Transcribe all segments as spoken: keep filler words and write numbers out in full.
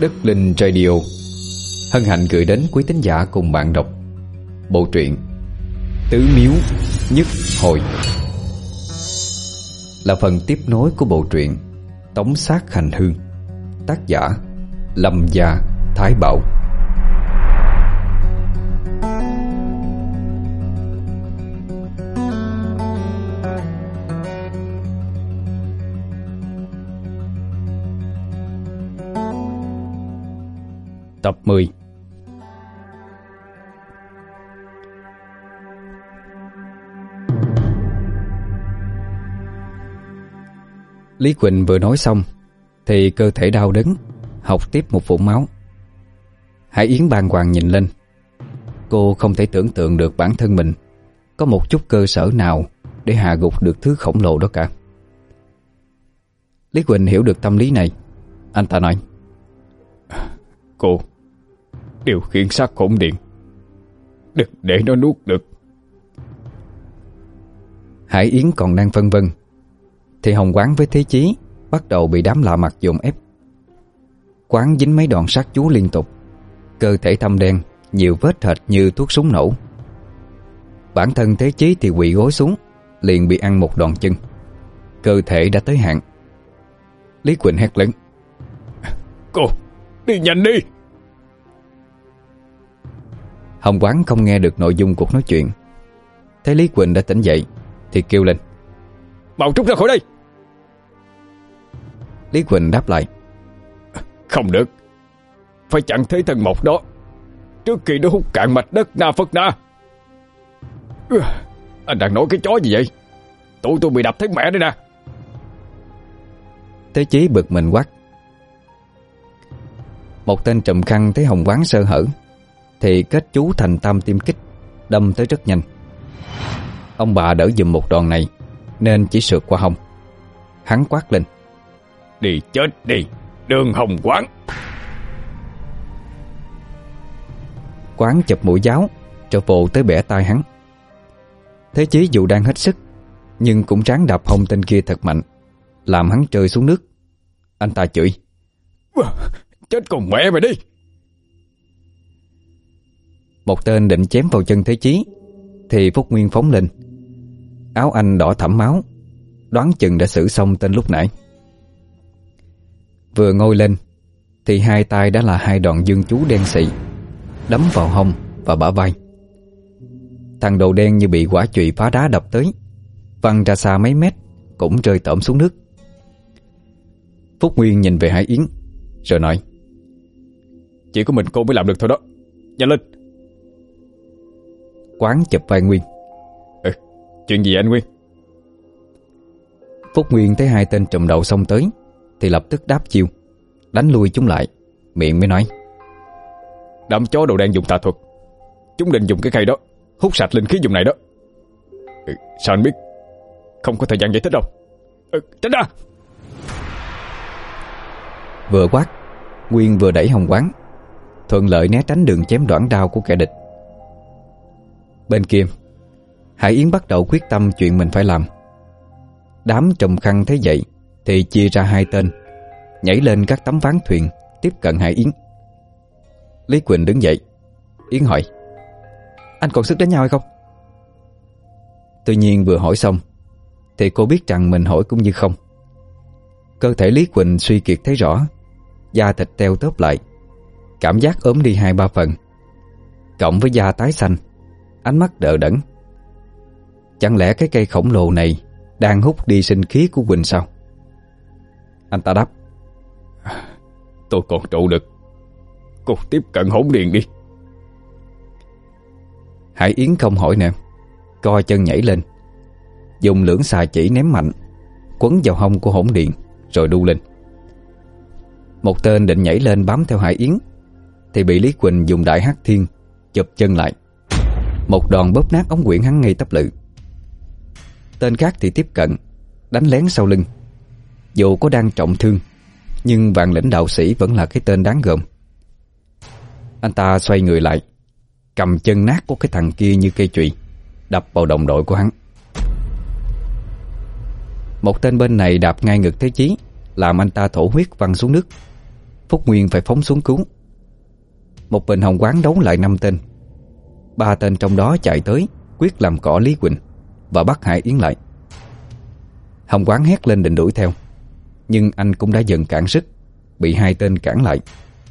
Đất Linh Radio hân hạnh gửi đến quý thính giả cùng bạn đọc bộ truyện Tứ Miếu Nhất Hồi, là phần tiếp nối của bộ truyện Tống Sát Hành Hương, tác giả Lâm Gia Thái Bảo. Tập mười. Lý Quỳnh vừa nói xong thì cơ thể đau đớn, học tiếp một vũng máu. Hải Yến bàng hoàng nhìn lên. Cô không thể tưởng tượng được bản thân mình có một chút cơ sở nào để hạ gục được thứ khổng lồ đó cả. Lý Quỳnh hiểu được tâm lý này. Anh ta nói: Cô điều khiển xác hỗn điện, đừng để nó nuốt được. Hải Yến còn đang phân vân thì Hồng Quán với Thế Chí bắt đầu bị đám lạ mặt dồn ép. Quán dính mấy đòn sát chú liên tục, cơ thể thâm đen, nhiều vết hệt như thuốc súng nổ. Bản thân Thế Chí thì quỵ gối xuống, liền bị ăn một đòn chân. Cơ thể đã tới hạn. Lý Quỳnh hét lớn: Cô đi nhanh đi. Hồng Quán không nghe được nội dung cuộc nói chuyện. Thấy Lý Quỳnh đã tỉnh dậy thì kêu lên: Mau trút ra khỏi đây. Lý Quỳnh đáp lại: Không được, phải chặn thế thần mộc đó trước khi nó hút cạn mạch đất Na Phật Na. Anh đang nói cái chó gì vậy? Tụi tôi bị đập thấy mẹ đây nè. Thế Chí bực mình quát. Một tên trùm khăn thấy Hồng Quán sơ hở thì kết chú thành tam tiêm kích, đâm tới rất nhanh. Ông bà đỡ giùm một đòn này nên chỉ sượt qua hông. Hắn quát lên: Đi chết đi, Đường Hồng Quán. Quán chụp mũi giáo rồi vồ tới bẻ tai hắn. Thế Chí dù đang hết sức nhưng cũng ráng đạp hông tên kia thật mạnh, làm hắn rơi xuống nước. Anh ta chửi: Chết con mẹ mày đi. Một tên định chém vào chân Thế Chí thì Phúc Nguyên phóng lên. Áo anh đỏ thẫm máu, đoán chừng đã xử xong tên lúc nãy. Vừa ngồi lên thì hai tay đã là hai đòn dương chú đen xị, đấm vào hông và bả vai. Thằng đầu đen như bị quả chùy phá đá đập tới, văng ra xa mấy mét, cũng rơi tởm xuống nước. Phúc Nguyên nhìn về Hải Yến rồi nói: Chỉ có mình cô mới làm được thôi đó, nhanh lên. Quán chụp vai Nguyên: Ừ, chuyện gì anh Nguyên? Phúc Nguyên thấy hai tên trùm đầu xông tới thì lập tức đáp chiêu, đánh lui chúng lại, miệng mới nói: Đám chó đầu đen dùng tà thuật, chúng định dùng cái khay đó hút sạch linh khí dùng này đó. Ừ, sao anh biết? Không có thời gian giải thích đâu. Ừ, tránh ra. Vừa quát, Nguyên vừa đẩy Hồng Quán, thuận lợi né tránh đường chém đoản đao của kẻ địch. Bên kia, Hải Yến bắt đầu quyết tâm chuyện mình phải làm. Đám trùm khăn thấy vậy thì chia ra hai tên, nhảy lên các tấm ván thuyền tiếp cận Hải Yến. Lý Quỳnh đứng dậy. Yến hỏi: Anh còn sức đánh nhau hay không? Tuy nhiên vừa hỏi xong thì cô biết rằng mình hỏi cũng như không. Cơ thể Lý Quỳnh suy kiệt thấy rõ, da thịt teo tóp lại, cảm giác ốm đi hai ba phần, cộng với da tái xanh, ánh mắt đờ đẫn. Chẳng lẽ cái cây khổng lồ này đang hút đi sinh khí của Quỳnh sao? Anh ta đáp: Tôi còn trụ được, cô tiếp cận hỗn điện đi. Hải Yến không hỏi nữa, co chân nhảy lên, dùng lưỡng xà chỉ ném mạnh, quấn vào hông của hỗn điện rồi đu lên. Một tên định nhảy lên bám theo Hải Yến thì bị Lý Quỳnh dùng đại hắc thiên chụp chân lại, một đòn bóp nát ống quyển hắn ngay tấp lự. Tên khác thì tiếp cận, đánh lén sau lưng. Dù có đang trọng thương nhưng Vạn Lĩnh đạo sĩ vẫn là cái tên đáng gờm. Anh ta xoay người lại, cầm chân nát của cái thằng kia như cây chùy, đập vào đồng đội của hắn. Một tên bên này đạp ngay ngực Thế Chí, làm anh ta thổ huyết văng xuống nước. Phúc Nguyên phải phóng xuống cứu. Một bình hồng quán đấu lại năm tên. Ba tên trong đó chạy tới quyết làm cỏ Lý Quỳnh và bắt Hải Yến lại. Hồng quán hét lên định đuổi theo, nhưng anh cũng đã dần cạn sức, bị hai tên cản lại.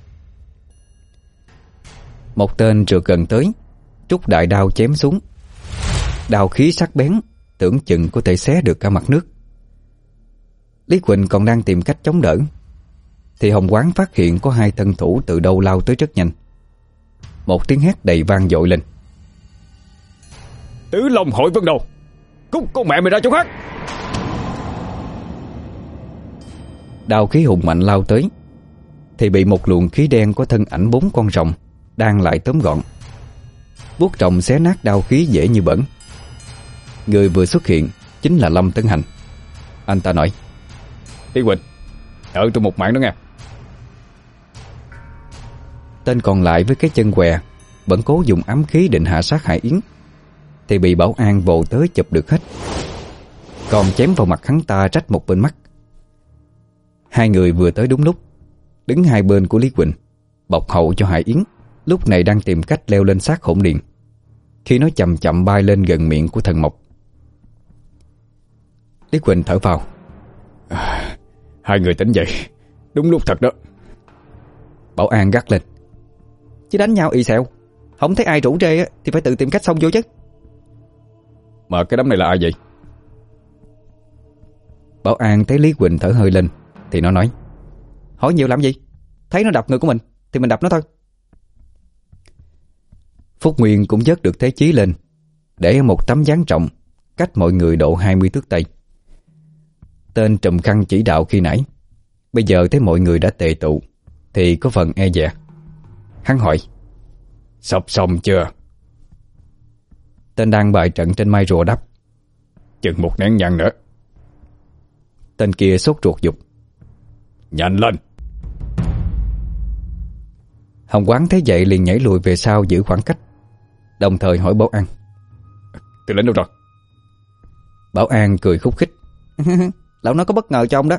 Một tên rượt gần tới, trút đại đao chém xuống. Đao khí sắc bén, tưởng chừng có thể xé được cả mặt nước. Lý Quỳnh còn đang tìm cách chống đỡ thì Hồng quán phát hiện có hai thân thủ từ đâu lao tới rất nhanh. Một tiếng hét đầy vang dội lên: Tứ Long Hội Vân Đầu, cút con mẹ mày ra chỗ khác! Đao khí hùng mạnh lao tới thì bị một luồng khí đen có thân ảnh bốn con rồng đang lại tóm gọn. Vuốt rồng xé nát đao khí dễ như bẩn. Người vừa xuất hiện chính là Lâm Tấn Hành. Anh ta nói: Lý Quỳnh, đợi tôi một mạng đó nghe. Tên còn lại với cái chân què vẫn cố dùng ám khí định hạ sát Hải Yến thì bị Bảo An vồ tới chụp được hết, còn chém vào mặt hắn ta rách một bên mắt. Hai người vừa tới đúng lúc, đứng hai bên của Lý Quỳnh, bọc hậu cho Hải Yến lúc này đang tìm cách leo lên xác hỗn điện, khi nó chậm chậm bay lên gần miệng của thần mộc. Lý Quỳnh thở vào: à, Hai người tỉnh dậy đúng lúc thật đó. Bảo An gắt lên: Chứ đánh nhau y xẹo, không thấy ai rủ rê thì phải tự tìm cách xông vô chứ. Mà cái đám này là ai vậy? Bảo An thấy Lý Quỳnh thở hơi lên thì nó nói: Hỏi nhiều làm gì, thấy nó đập người của mình thì mình đập nó thôi. Phúc Nguyên cũng vớt được thế chí lên, để một tấm dáng trọng cách mọi người độ hai mươi thước tây. Tên trùm khăn chỉ đạo khi nãy bây giờ thấy mọi người đã tề tụ thì có phần e dè. Hắn hỏi: Sắp xong chưa? Tên đang bày trận trên mai rùa đáp: Chừng một nén nhang nữa. Tên kia sốt ruột giục: Nhanh lên! Hồng quán thấy vậy liền nhảy lùi về sau giữ khoảng cách, đồng thời hỏi Bảo An: Tôi lính đâu rồi? Bảo An cười khúc khích: Lão nói có bất ngờ cho ông đó.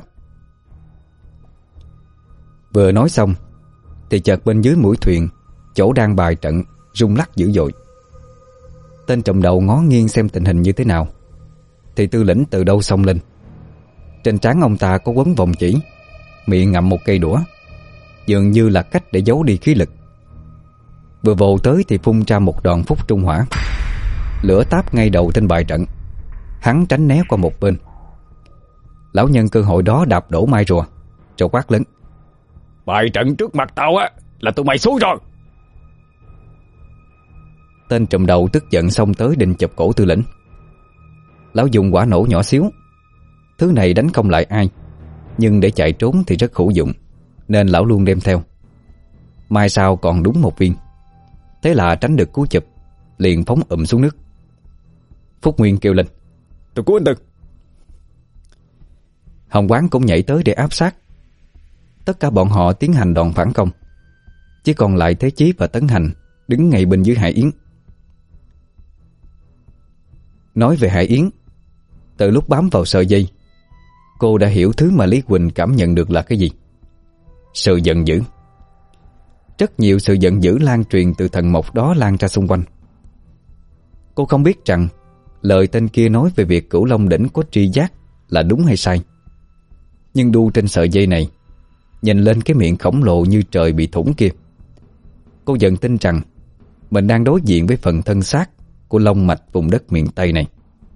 Vừa nói xong thì chợt bên dưới mũi thuyền, chỗ đang bài trận, rung lắc dữ dội. Tên trùm đầu ngó nghiêng xem tình hình như thế nào thì Tư lĩnh từ đâu xông lên. Trên trán ông ta có quấn vòng chỉ, miệng ngậm một cây đũa, dường như là cách để giấu đi khí lực. Vừa vồ tới thì phun ra một đòn phúc trung hỏa, lửa táp ngay đầu tên bài trận. Hắn tránh né qua một bên. Lão nhân cơ hội đó đạp đổ mai rùa rồi quát lớn: Bài trận trước mặt tao á là tụi mày xuống rồi. Tên trùm đầu tức giận xông tới định chụp cổ Tư lĩnh. Lão dùng quả nổ nhỏ xíu. Thứ này đánh không lại ai, nhưng để chạy trốn thì rất hữu dụng, nên lão luôn đem theo. Mai sau còn đúng một viên. Thế là tránh được cú chụp, liền phóng ụm xuống nước. Phúc Nguyên kêu lên: Tôi cứu anh Tư. Hồng quán cũng nhảy tới để áp sát. Tất cả bọn họ tiến hành đòn phản công, chỉ còn lại Thế Chí và Tấn Hành đứng ngay bên dưới Hải Yến. Nói về Hải Yến, từ lúc bám vào sợi dây, cô đã hiểu thứ mà Lý Quỳnh cảm nhận được là cái gì. Sự giận dữ. Rất nhiều sự giận dữ lan truyền từ thần mộc đó lan ra xung quanh. Cô không biết rằng lời tên kia nói về việc Cửu Long Đỉnh có tri giác là đúng hay sai. Nhưng đu trên sợi dây này, nhìn lên cái miệng khổng lồ như trời bị thủng kia, cô dần tin rằng mình đang đối diện với phần thân xác của long mạch vùng đất miền Tây này.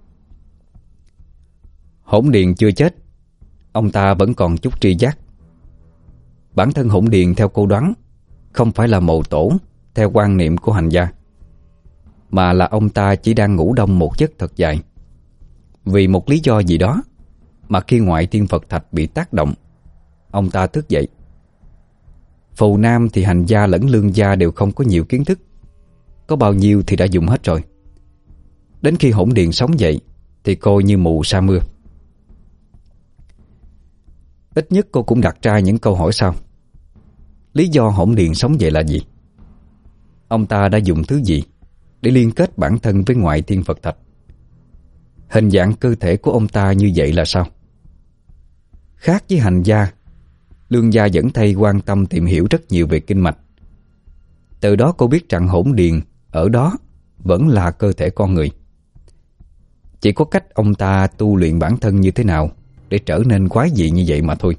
Hỗn Điền chưa chết, ông ta vẫn còn chút tri giác. Bản thân Hỗn Điền theo cô đoán không phải là mộ tổ theo quan niệm của hành gia, mà là ông ta chỉ đang ngủ đông một giấc thật dài. Vì một lý do gì đó mà khi ngoại thiên Phật thạch bị tác động, ông ta thức dậy. Phù Nam thì hành gia lẫn lương gia đều không có nhiều kiến thức, có bao nhiêu thì đã dùng hết rồi. Đến khi Hỗn Điền sống dậy thì coi như mù sa mưa. Ít nhất cô cũng đặt ra những câu hỏi sau. Lý do Hỗn Điền sống dậy là gì? Ông ta đã dùng thứ gì để liên kết bản thân với ngoại thiên Phật thạch? Hình dạng cơ thể của ông ta như vậy là sao? Khác với hành gia Lương gia dẫn thay quan tâm tìm hiểu rất nhiều về kinh mạch. Từ đó cô biết rằng hỗn điền ở đó vẫn là cơ thể con người. Chỉ có cách ông ta tu luyện bản thân như thế nào để trở nên quái dị như vậy mà thôi.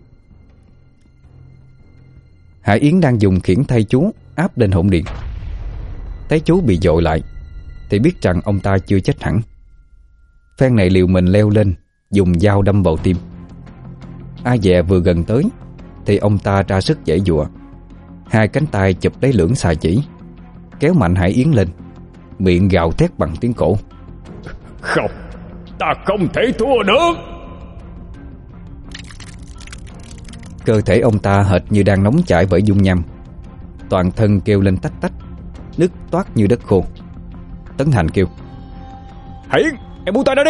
Hải Yến đang dùng khiển thay chú áp lên hỗn điện. Thấy chú bị dội lại thì biết rằng ông ta chưa chết hẳn. Phen này liều mình leo lên, dùng dao đâm vào tim. A Dè vừa gần tới thì ông ta ra sức giãy giụa. Hai cánh tay chụp lấy lưỡng xà chỉ, kéo mạnh Hải Yến lên, miệng gào thét bằng tiếng cổ: Không, ta không thể thua được. Cơ thể ông ta hệt như đang nóng chảy bởi dung nham, toàn thân kêu lên tách tách, nứt toát như đất khô. Tấn Hành kêu: Hải Yến, em buông tay ra đi.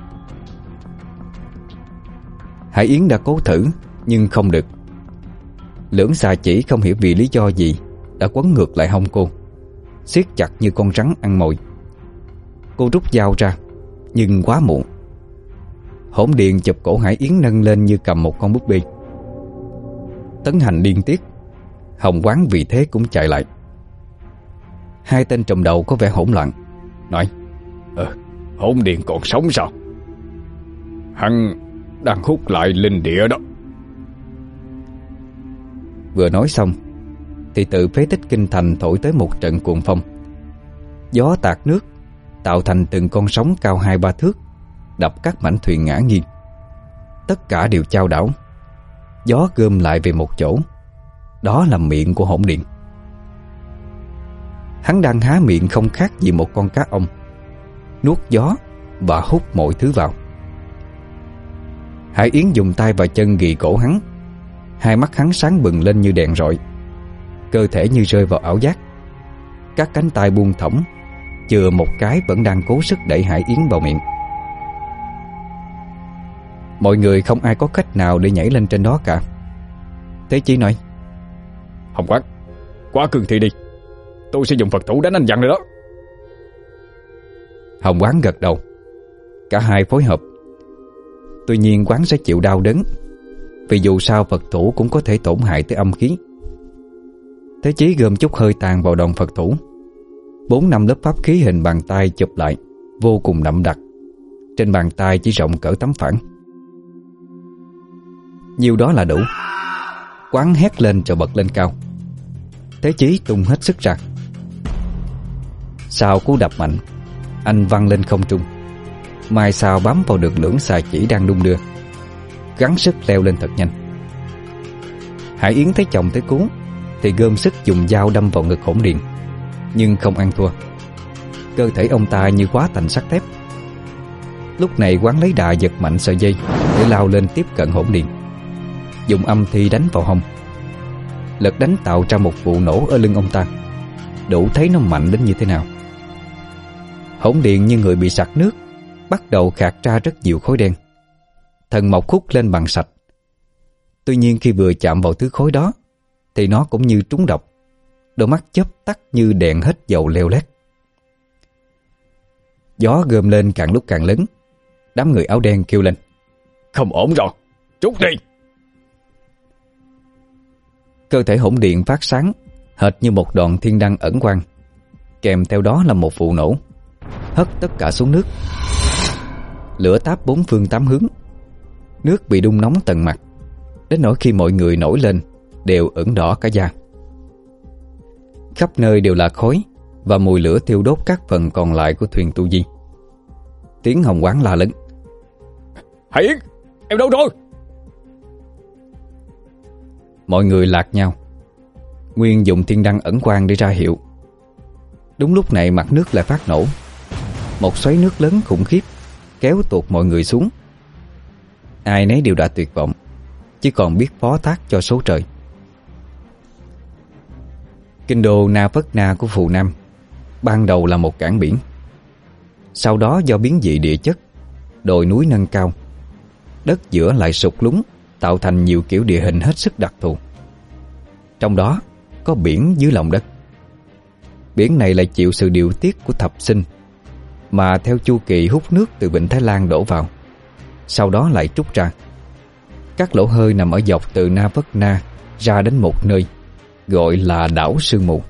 Hải Yến đã cố thử nhưng không được. Lưỡng xà chỉ không hiểu vì lý do gì đã quấn ngược lại hông cô, siết chặt như con rắn ăn mồi. Cô rút dao ra nhưng quá muộn. Hỗn điện chụp cổ Hải Yến nâng lên như cầm một con búp bê. Tấn Hành điên tiết, Hồng Quán vì thế cũng chạy lại. Hai tên trùm đầu có vẻ hỗn loạn, nói: Ờ, hỗn điện còn sống sao? Hắn đang hút lại linh địa đó. Vừa nói xong thì từ phế tích kinh thành thổi tới một trận cuồng phong. Gió tạt nước tạo thành từng con sóng cao hai ba thước, đập các mảnh thuyền ngã nghiêng. Tất cả đều chao đảo. Gió gom lại về một chỗ. Đó là miệng của hỗn điện. Hắn đang há miệng không khác gì một con cá ông, nuốt gió và hút mọi thứ vào. Hải Yến dùng tay và chân ghi cổ hắn. Hai mắt hắn sáng bừng lên như đèn rọi, cơ thể như rơi vào ảo giác. Các cánh tay buông thõng, chừa một cái vẫn đang cố sức đẩy Hải Yến vào miệng. Mọi người không ai có cách nào để nhảy lên trên đó cả. Thế Chí nói: Hồng Quán, quá cương thi đi, tôi sẽ dùng Phật thủ đánh anh dặn rồi đó. Hồng Quán gật đầu. Cả hai phối hợp. Tuy nhiên Quán sẽ chịu đau đớn, vì dù sao Phật thủ cũng có thể tổn hại tới âm khí. Thế Chí gom chút hơi tàn vào đòn Phật thủ. Bốn năm lớp pháp khí hình bàn tay chụp lại, vô cùng đậm đặc. Trên bàn tay chỉ rộng cỡ tấm phản. Nhiều đó là đủ. Quán hét lên rồi bật lên cao. Thế Chí tung hết sức ra. Sau cú đập mạnh, anh văng lên không trung. Mai sao bám vào được lưỡng xà chỉ đang đung đưa, gắng sức leo lên thật nhanh. Hải Yến thấy chồng tới cứu thì gom sức dùng dao đâm vào ngực hỗn điện, nhưng không ăn thua. Cơ thể ông ta như hóa thành sắt thép. Lúc này Quán lấy đà giật mạnh sợi dây để lao lên tiếp cận hỗn điện, dùng âm thi đánh vào hông. Lực đánh tạo ra một vụ nổ ở lưng ông ta, đủ thấy nó mạnh đến như thế nào. Hỗn điện như người bị sặc nước, bắt đầu khạc ra rất nhiều khối đen. Thần mộc hút lên bằng sạch. Tuy nhiên khi vừa chạm vào thứ khối đó thì nó cũng như trúng độc. Đôi mắt chớp tắt như đèn hết dầu leo lét. Gió gom lên càng lúc càng lớn. Đám người áo đen kêu lên: Không ổn rồi, rút đi. Cơ thể hỗn điện phát sáng, hệt như một đoàn thiên đăng ẩn quang. Kèm theo đó là một vụ nổ, hất tất cả xuống nước. Lửa táp bốn phương tám hướng. Nước bị đun nóng tận mặt, đến nỗi khi mọi người nổi lên đều ửng đỏ cả da. Khắp nơi đều là khói và mùi lửa thiêu đốt các phần còn lại của thuyền tu di. Tiếng Hồng Quán la lớn: Hải Yến, em đâu rồi? Mọi người lạc nhau. Nguyên dùng thiên đăng ẩn quang để ra hiệu. Đúng lúc này mặt nước lại phát nổ. Một xoáy nước lớn khủng khiếp kéo tuột mọi người xuống. Ai nấy đều đã tuyệt vọng, chỉ còn biết phó thác cho số trời. Kinh đô Na Phất Na của Phù Nam ban đầu là một cảng biển. Sau đó do biến dị địa chất, đồi núi nâng cao, đất giữa lại sụt lún, tạo thành nhiều kiểu địa hình hết sức đặc thù. Trong đó có biển dưới lòng đất. Biển này lại chịu sự điều tiết của thập sinh, mà theo chu kỳ hút nước từ Vịnh Thái Lan đổ vào, sau đó lại trút ra. Các lỗ hơi nằm ở dọc từ Na Vất Na ra đến một nơi gọi là đảo Sương Mù.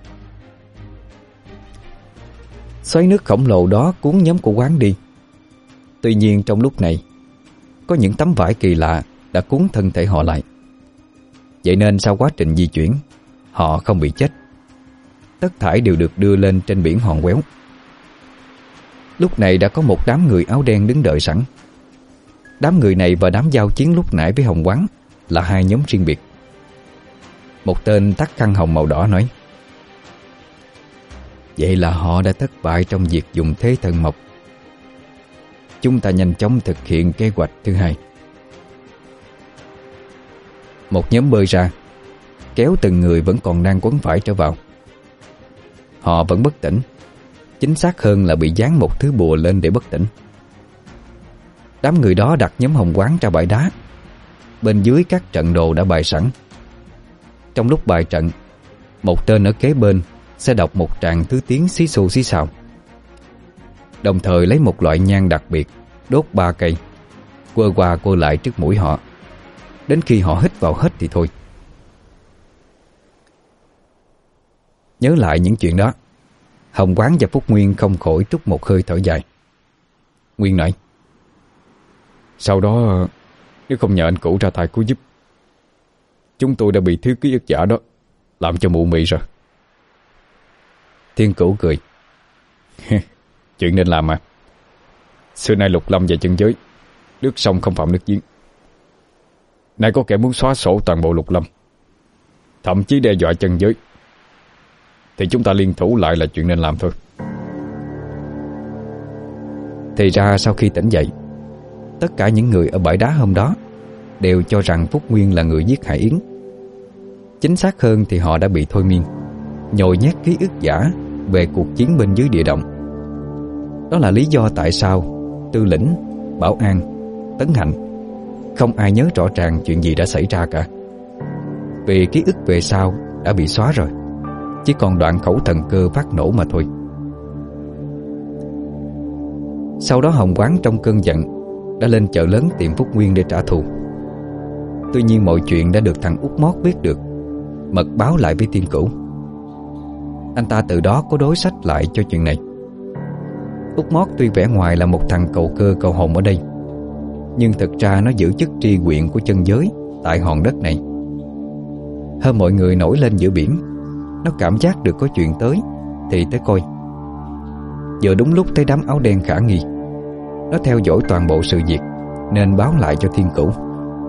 Xoáy nước khổng lồ đó cuốn nhóm của Quán đi. Tuy nhiên trong lúc này có những tấm vải kỳ lạ đã cuốn thân thể họ lại. Vậy nên sau quá trình di chuyển, họ không bị chết. Tất thảy đều được đưa lên trên biển Hòn Quéo. Lúc này đã có một đám người áo đen đứng đợi sẵn. Đám người này và đám giao chiến lúc nãy với Hồng Quán là hai nhóm riêng biệt. Một tên tắt khăn hồng màu đỏ nói: vậy là họ đã thất bại trong việc dùng thế thần mộc. Chúng ta nhanh chóng thực hiện kế hoạch thứ hai. Một nhóm bơi ra, kéo từng người vẫn còn đang quấn vải trở vào. Họ vẫn bất tỉnh, chính xác hơn là bị dán một thứ bùa lên để bất tỉnh. Đám người đó đặt nhóm Hồng Quán ra bãi đá. Bên dưới các trận đồ đã bày sẵn. Trong lúc bài trận, một tên ở kế bên sẽ đọc một tràng thứ tiếng xí xù xí xào, đồng thời lấy một loại nhang đặc biệt đốt ba cây, quơ qua quơ lại trước mũi họ, đến khi họ hít vào hết thì thôi. Nhớ lại những chuyện đó, Hồng Quán và Phúc Nguyên không khỏi trút một hơi thở dài. Nguyên nói: sau đó nếu không nhờ anh Cửu ra tay cứu giúp, chúng tôi đã bị thiếu ký ức giả đó làm cho mụ mị rồi. Thiên Cửu cười. Chuyện nên làm mà. Xưa nay Lục Lâm và chân giới, nước sông không phạm nước giếng. Nay có kẻ muốn xóa sổ toàn bộ Lục Lâm, thậm chí đe dọa chân giới, thì chúng ta liên thủ lại là chuyện nên làm thôi. Thì ra sau khi tỉnh dậy, tất cả những người ở bãi đá hôm đó đều cho rằng Phúc Nguyên là người giết Hải Yến. Chính xác hơn thì họ đã bị thôi miên, nhồi nhét ký ức giả về cuộc chiến bên dưới địa động. Đó là lý do tại sao Tư Lĩnh, Bảo An, Tấn Hạnh không ai nhớ rõ ràng chuyện gì đã xảy ra cả. Vì ký ức về sau đã bị xóa rồi, chỉ còn đoạn khẩu thần cơ phát nổ mà thôi. Sau đó Hồng Quán trong cơn giận đã lên chợ lớn tìm Phúc Nguyên để trả thù. Tuy nhiên mọi chuyện đã được thằng Út Mót biết được, mật báo lại với Thiên Cửu. Anh ta từ đó có đối sách lại cho chuyện này. Út Mót tuy vẻ ngoài là một thằng cầu cơ cầu hồn ở đây, nhưng thực ra nó giữ chức tri huyện của chân giới tại hòn đất này. Hơn mọi người nổi lên giữa biển, nó cảm giác được có chuyện tới thì tới coi. Giờ đúng lúc thấy đám áo đen khả nghi, nó theo dõi toàn bộ sự việc nên báo lại cho Thiên Cửu.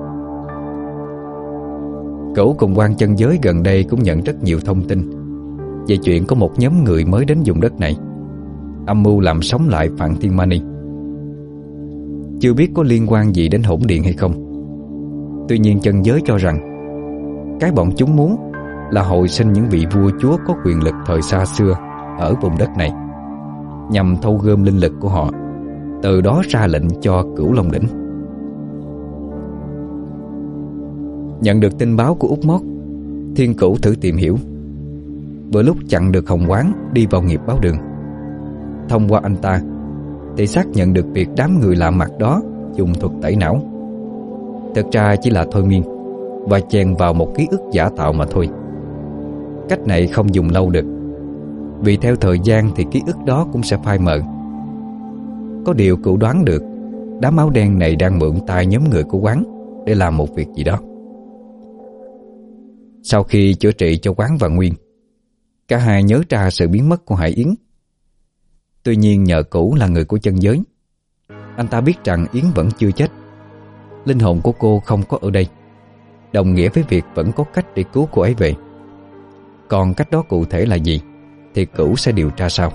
Cửu cùng quan chân giới gần đây cũng nhận rất nhiều thông tin về chuyện có một nhóm người mới đến vùng đất này, âm mưu làm sống lại Phạn Thiên Mani. Chưa biết có liên quan gì đến Hỗn Điện hay không. Tuy nhiên chân giới cho rằng cái bọn chúng muốn là hồi sinh những vị vua chúa có quyền lực thời xa xưa ở vùng đất này, nhằm thâu gom linh lực của họ, từ đó ra lệnh cho Cửu Long Đỉnh. Nhận được tin báo của Út Mót, Thiên Cửu thử tìm hiểu. Vừa lúc chặn được Hồng Quán đi vào nghiệp báo đường. Thông qua anh ta thì xác nhận được việc đám người lạ mặt đó dùng thuật tẩy não. Thực ra chỉ là thôi miên và chèn vào một ký ức giả tạo mà thôi. Cách này không dùng lâu được, vì theo thời gian thì ký ức đó cũng sẽ phai mờ. Có điều Cửu đoán được đám áo đen này đang mượn tay nhóm người của Quán để làm một việc gì đó. Sau khi chữa trị cho Quán và Nguyên, cả hai nhớ ra sự biến mất của Hải Yến. Tuy nhiên nhờ Cửu là người của chân giới, anh ta biết rằng Yến vẫn chưa chết. Linh hồn của cô không có ở đây, đồng nghĩa với việc vẫn có cách để cứu cô ấy về. Còn cách đó cụ thể là gì thì Cửu sẽ điều tra sau.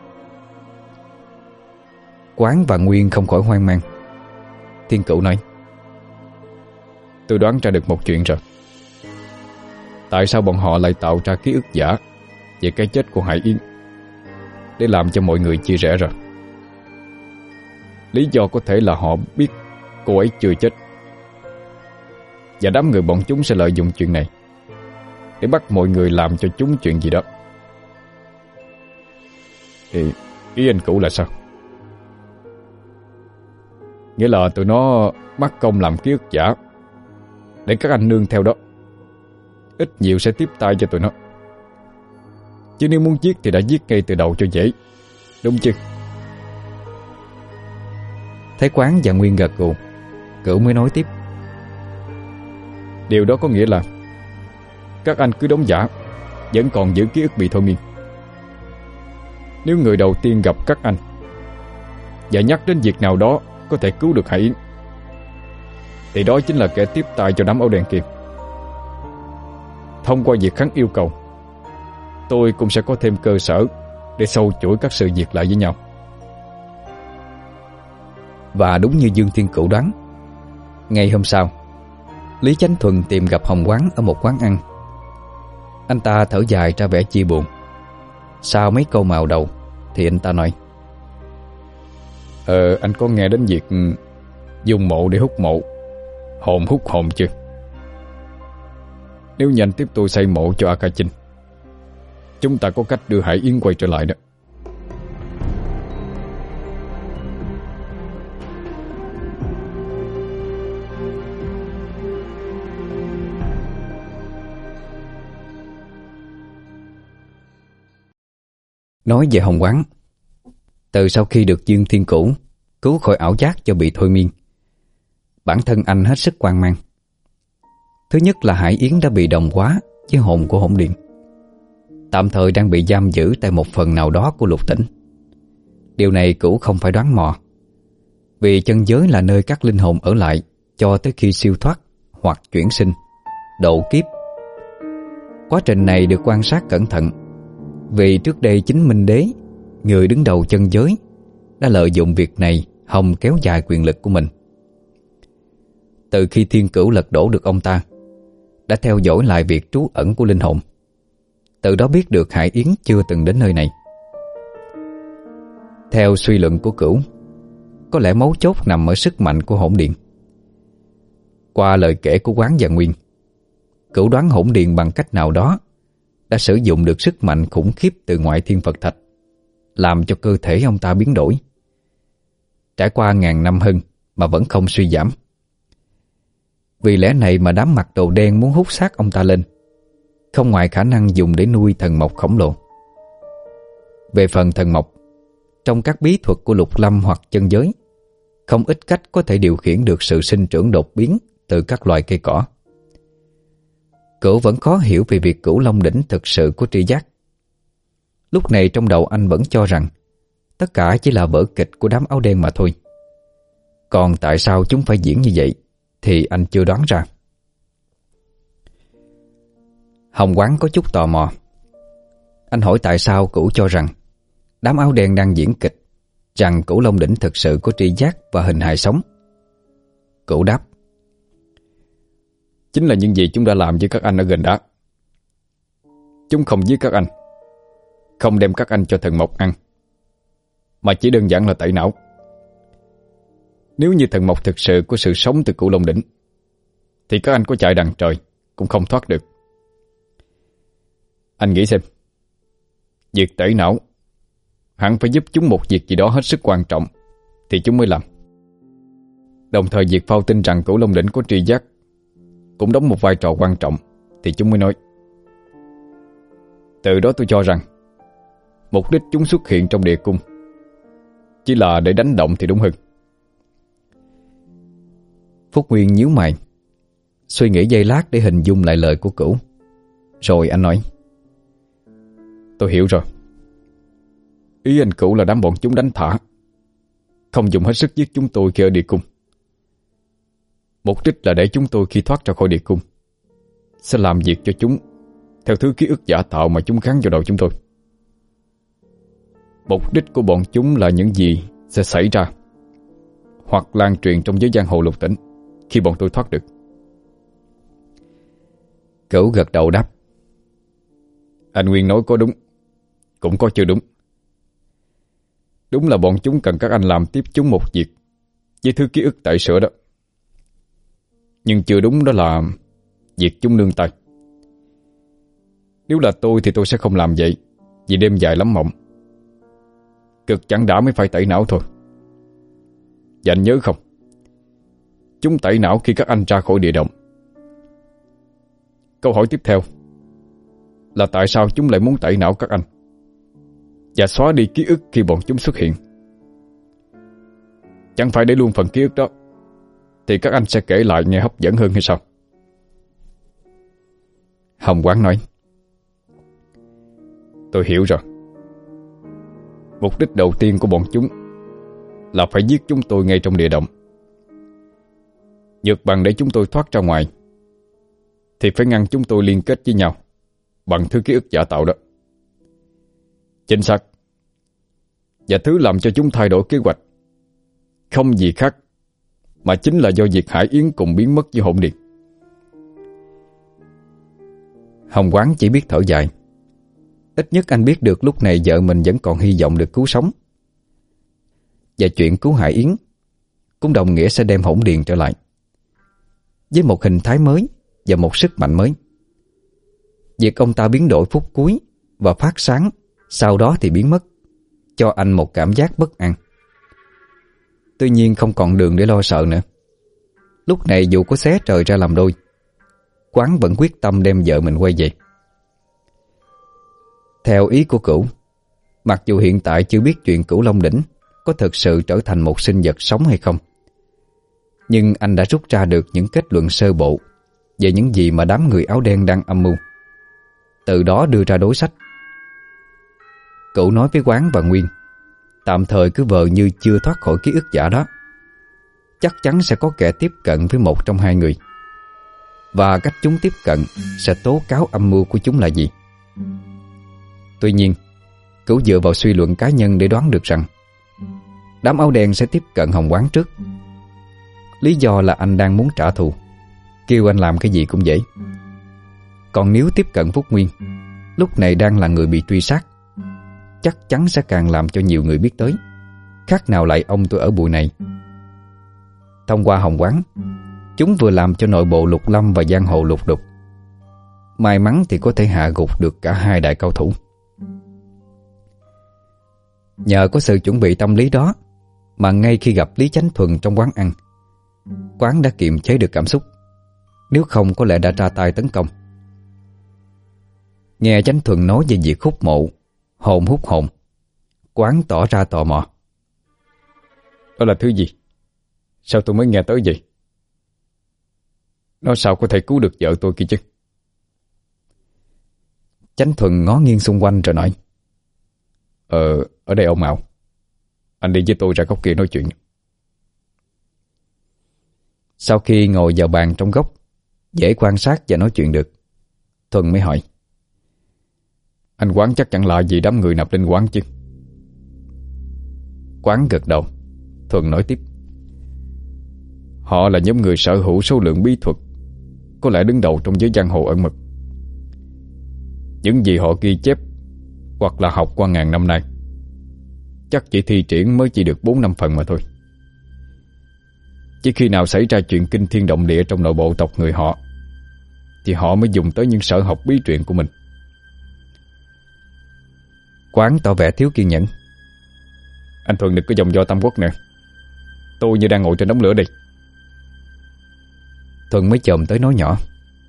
Quán và Nguyên không khỏi hoang mang. Thiên Cửu nói: tôi đoán ra được một chuyện rồi. Tại sao bọn họ lại tạo ra ký ức giả về cái chết của Hải Yến để làm cho mọi người chia rẽ rồi? Lý do có thể là họ biết cô ấy chưa chết, và đám người bọn chúng sẽ lợi dụng chuyện này để bắt mọi người làm cho chúng chuyện gì đó. Thì ý anh Cửu là sao? Nghĩa là tụi nó mắc công làm ký ức giả để các anh nương theo đó. Ít nhiều sẽ tiếp tay cho tụi nó. Chứ nếu muốn giết thì đã giết ngay từ đầu cho dễ, đúng chứ? Thấy Quán và Nguyên gật gù, Cửu mới nói tiếp. Điều đó có nghĩa là các anh cứ đóng giả, vẫn còn giữ ký ức bị thôi miên. Nếu người đầu tiên gặp các anh và nhắc đến việc nào đó có thể cứu được Hải Yến, thì đó chính là kẻ tiếp tay cho đám áo đen kia. Thông qua việc hắn yêu cầu, tôi cũng sẽ có thêm cơ sở để sâu chuỗi các sự việc lại với nhau. Và đúng như Dương Thiên Cửu đoán, ngày hôm sau, Lý Chánh Thuần tìm gặp Hồng Quán ở một quán ăn. Anh ta thở dài ra vẻ chia buồn. Sau mấy câu mào đầu thì anh ta nói: Ờ, anh có nghe đến việc dùng mộ để hút mộ, hồn hút hồn chưa? Nếu như anh tiếp tôi xây mộ cho A Ca Chinh, chúng ta có cách đưa Hải Yến quay trở lại đó. Nói về Hồng Quán, từ sau khi được Dương Thiên Cửu cứu khỏi ảo giác cho bị thôi miên, bản thân anh hết sức hoang mang. Thứ nhất là Hải Yến đã bị đồng hóa với hồn của Hỗn Điện, tạm thời đang bị giam giữ tại một phần nào đó của lục tỉnh. Điều này Cửu không phải đoán mò, vì chân giới là nơi các linh hồn ở lại cho tới khi siêu thoát hoặc chuyển sinh, độ kiếp. Quá trình này được quan sát cẩn thận, vì trước đây chính Minh Đế, người đứng đầu chân giới, đã lợi dụng việc này hòng kéo dài quyền lực của mình. Từ khi Thiên Cửu lật đổ được ông ta, đã theo dõi lại việc trú ẩn của linh hồn, từ đó biết được Hải Yến chưa từng đến nơi này. Theo suy luận của Cửu, có lẽ mấu chốt nằm ở sức mạnh của Hỗn Điện. Qua lời kể của Quán và Nguyên, Cửu đoán Hỗn Điện bằng cách nào đó đã sử dụng được sức mạnh khủng khiếp từ ngoại thiên Phật thạch, làm cho cơ thể ông ta biến đổi. Trải qua ngàn năm hơn mà vẫn không suy giảm. Vì lẽ này mà đám mặc đồ đen muốn hút xác ông ta lên, không ngoài khả năng dùng để nuôi thần mộc khổng lồ. Về phần thần mộc, trong các bí thuật của lục lâm hoặc chân giới, không ít cách có thể điều khiển được sự sinh trưởng đột biến từ các loài cây cỏ. Cửu vẫn khó hiểu về việc Cửu Long Đỉnh thực sự có tri giác. Lúc này trong đầu anh vẫn cho rằng tất cả chỉ là vở kịch của đám áo đen mà thôi. Còn tại sao chúng phải diễn như vậy thì anh chưa đoán ra. Hồng Quán có chút tò mò. Anh hỏi tại sao Cửu cho rằng đám áo đen đang diễn kịch, rằng Cửu Long Đỉnh thực sự có tri giác và hình hài sống. Cửu đáp: Chính là những gì chúng đã làm với các anh ở gần đó. Chúng không giết các anh, không đem các anh cho thần mộc ăn, mà chỉ đơn giản là tẩy não. Nếu như thần mộc thực sự có sự sống từ Cửu Long Đỉnh, thì các anh có chạy đằng trời cũng không thoát được. Anh nghĩ xem, việc tẩy não hẳn phải giúp chúng một việc gì đó hết sức quan trọng thì chúng mới làm. Đồng thời việc phao tin rằng Cửu Long Đỉnh có tri giác cũng đóng một vai trò quan trọng thì chúng mới nói. Từ đó tôi cho rằng mục đích chúng xuất hiện trong địa cung chỉ là để đánh động thì đúng hơn. Phúc Nguyên nhíu mày, suy nghĩ giây lát để hình dung lại lời của Cửu. Rồi anh nói: Tôi hiểu rồi. Ý anh Cửu là đám bọn chúng đánh thả, không dùng hết sức giết chúng tôi khi ở địa cung. Mục đích là để chúng tôi khi thoát ra khỏi địa cung sẽ làm việc cho chúng theo thứ ký ức giả tạo mà chúng kháng vào đầu chúng tôi. Mục đích của bọn chúng là những gì sẽ xảy ra hoặc lan truyền trong giới giang hồ lục tỉnh khi bọn tôi thoát được. Cửu gật đầu đáp: Anh Nguyên nói có đúng, cũng có chưa đúng. Đúng là bọn chúng cần các anh làm tiếp chúng một việc với thứ ký ức tẩy sửa đó. Nhưng chưa đúng đó là việc chúng nương tay. Nếu là tôi thì tôi sẽ không làm vậy, vì đêm dài lắm mộng. Cực chẳng đã mới phải tẩy não thôi. Và anh nhớ không, chúng tẩy não khi các anh ra khỏi địa động, Câu hỏi tiếp theo là tại sao chúng lại muốn tẩy não các anh và xóa đi ký ức khi bọn chúng xuất hiện? Chẳng phải để luôn phần ký ức đó thì các anh sẽ kể lại nghe hấp dẫn hơn hay sao? Hồng Quán nói: Tôi hiểu rồi. Mục đích đầu tiên của bọn chúng là phải giết chúng tôi ngay trong địa động. Nhược bằng để chúng tôi thoát ra ngoài thì phải ngăn chúng tôi liên kết với nhau bằng thứ ký ức giả tạo đó. Chính xác. Và thứ làm cho chúng thay đổi kế hoạch không gì khác mà chính là do việc Hải Yến cùng biến mất với hồn điện. Hồng Quán chỉ biết thở dài. Ít nhất anh biết được lúc này vợ mình vẫn còn hy vọng được cứu sống. Và chuyện cứu Hải Yến cũng đồng nghĩa sẽ đem hỗn điện trở lại với một hình thái mới và một sức mạnh mới. Việc ông ta biến đổi phút cuối và phát sáng, sau đó thì biến mất, cho anh một cảm giác bất an. Tuy nhiên không còn đường để lo sợ nữa. Lúc này dù có xé trời ra làm đôi, Quán vẫn quyết tâm đem vợ mình quay về. Theo ý của Cửu, mặc dù hiện tại chưa biết chuyện Cửu Long Đỉnh có thực sự trở thành một sinh vật sống hay không, nhưng anh đã rút ra được những kết luận sơ bộ về những gì mà đám người áo đen đang âm mưu, từ đó đưa ra đối sách. Cửu nói với Quán và Nguyên tạm thời cứ vờ như chưa thoát khỏi ký ức giả đó. Chắc chắn sẽ có kẻ tiếp cận với một trong hai người, và cách chúng tiếp cận sẽ tố cáo âm mưu của chúng là gì. Tuy nhiên, Cửu dựa vào suy luận cá nhân để đoán được rằng đám áo đen sẽ tiếp cận Hồng Quán trước. Lý do là anh đang muốn trả thù, kêu anh làm cái gì cũng dễ. Còn nếu tiếp cận Phúc Nguyên, lúc này đang là người bị truy sát, chắc chắn sẽ càng làm cho nhiều người biết tới. Khác nào lại ông tôi ở bụi này. Thông qua Hồng Quán, chúng vừa làm cho nội bộ Lục Lâm và giang hồ lục đục. May mắn thì có thể hạ gục được cả hai đại cao thủ. Nhờ có sự chuẩn bị tâm lý đó mà ngay khi gặp Lý Chánh Thuần trong quán ăn, Quán đã kiềm chế được cảm xúc. Nếu không có lẽ đã ra tay tấn công. Nghe Chánh Thuần nói về việc hút mộ, hồn hút hồn, Quán tỏ ra tò mò. Đó là thứ gì? Sao tôi mới nghe tới vậy? Nó sao có thể cứu được vợ tôi kia chứ? Chánh Thuần ngó nghiêng xung quanh rồi nói: Ờ, ở đây ông Mạo, anh đi với tôi ra góc kia nói chuyện. Sau khi ngồi vào bàn trong góc, dễ quan sát và nói chuyện được, Thuần mới hỏi: Anh Quán chắc chẳng lạ gì đám người nạp linh quán chứ? Quán gật đầu. Thuần nói tiếp: Họ là nhóm người sở hữu số lượng bí thuật có lẽ đứng đầu trong giới giang hồ ẩn mật. Những gì họ ghi chép hoặc là học qua ngàn năm nay chắc chỉ thi triển mới chỉ được bốn năm phần mà thôi. Chỉ khi nào xảy ra chuyện kinh thiên động địa trong nội bộ tộc người họ thì họ mới dùng tới những sở học bí truyền của mình. Quán tỏ vẻ thiếu kiên nhẫn: Anh Thuần đừng có dòng do Tam Quốc nè. Tôi như đang ngồi trên đống lửa đây. Thuần mới chồm tới nói nhỏ: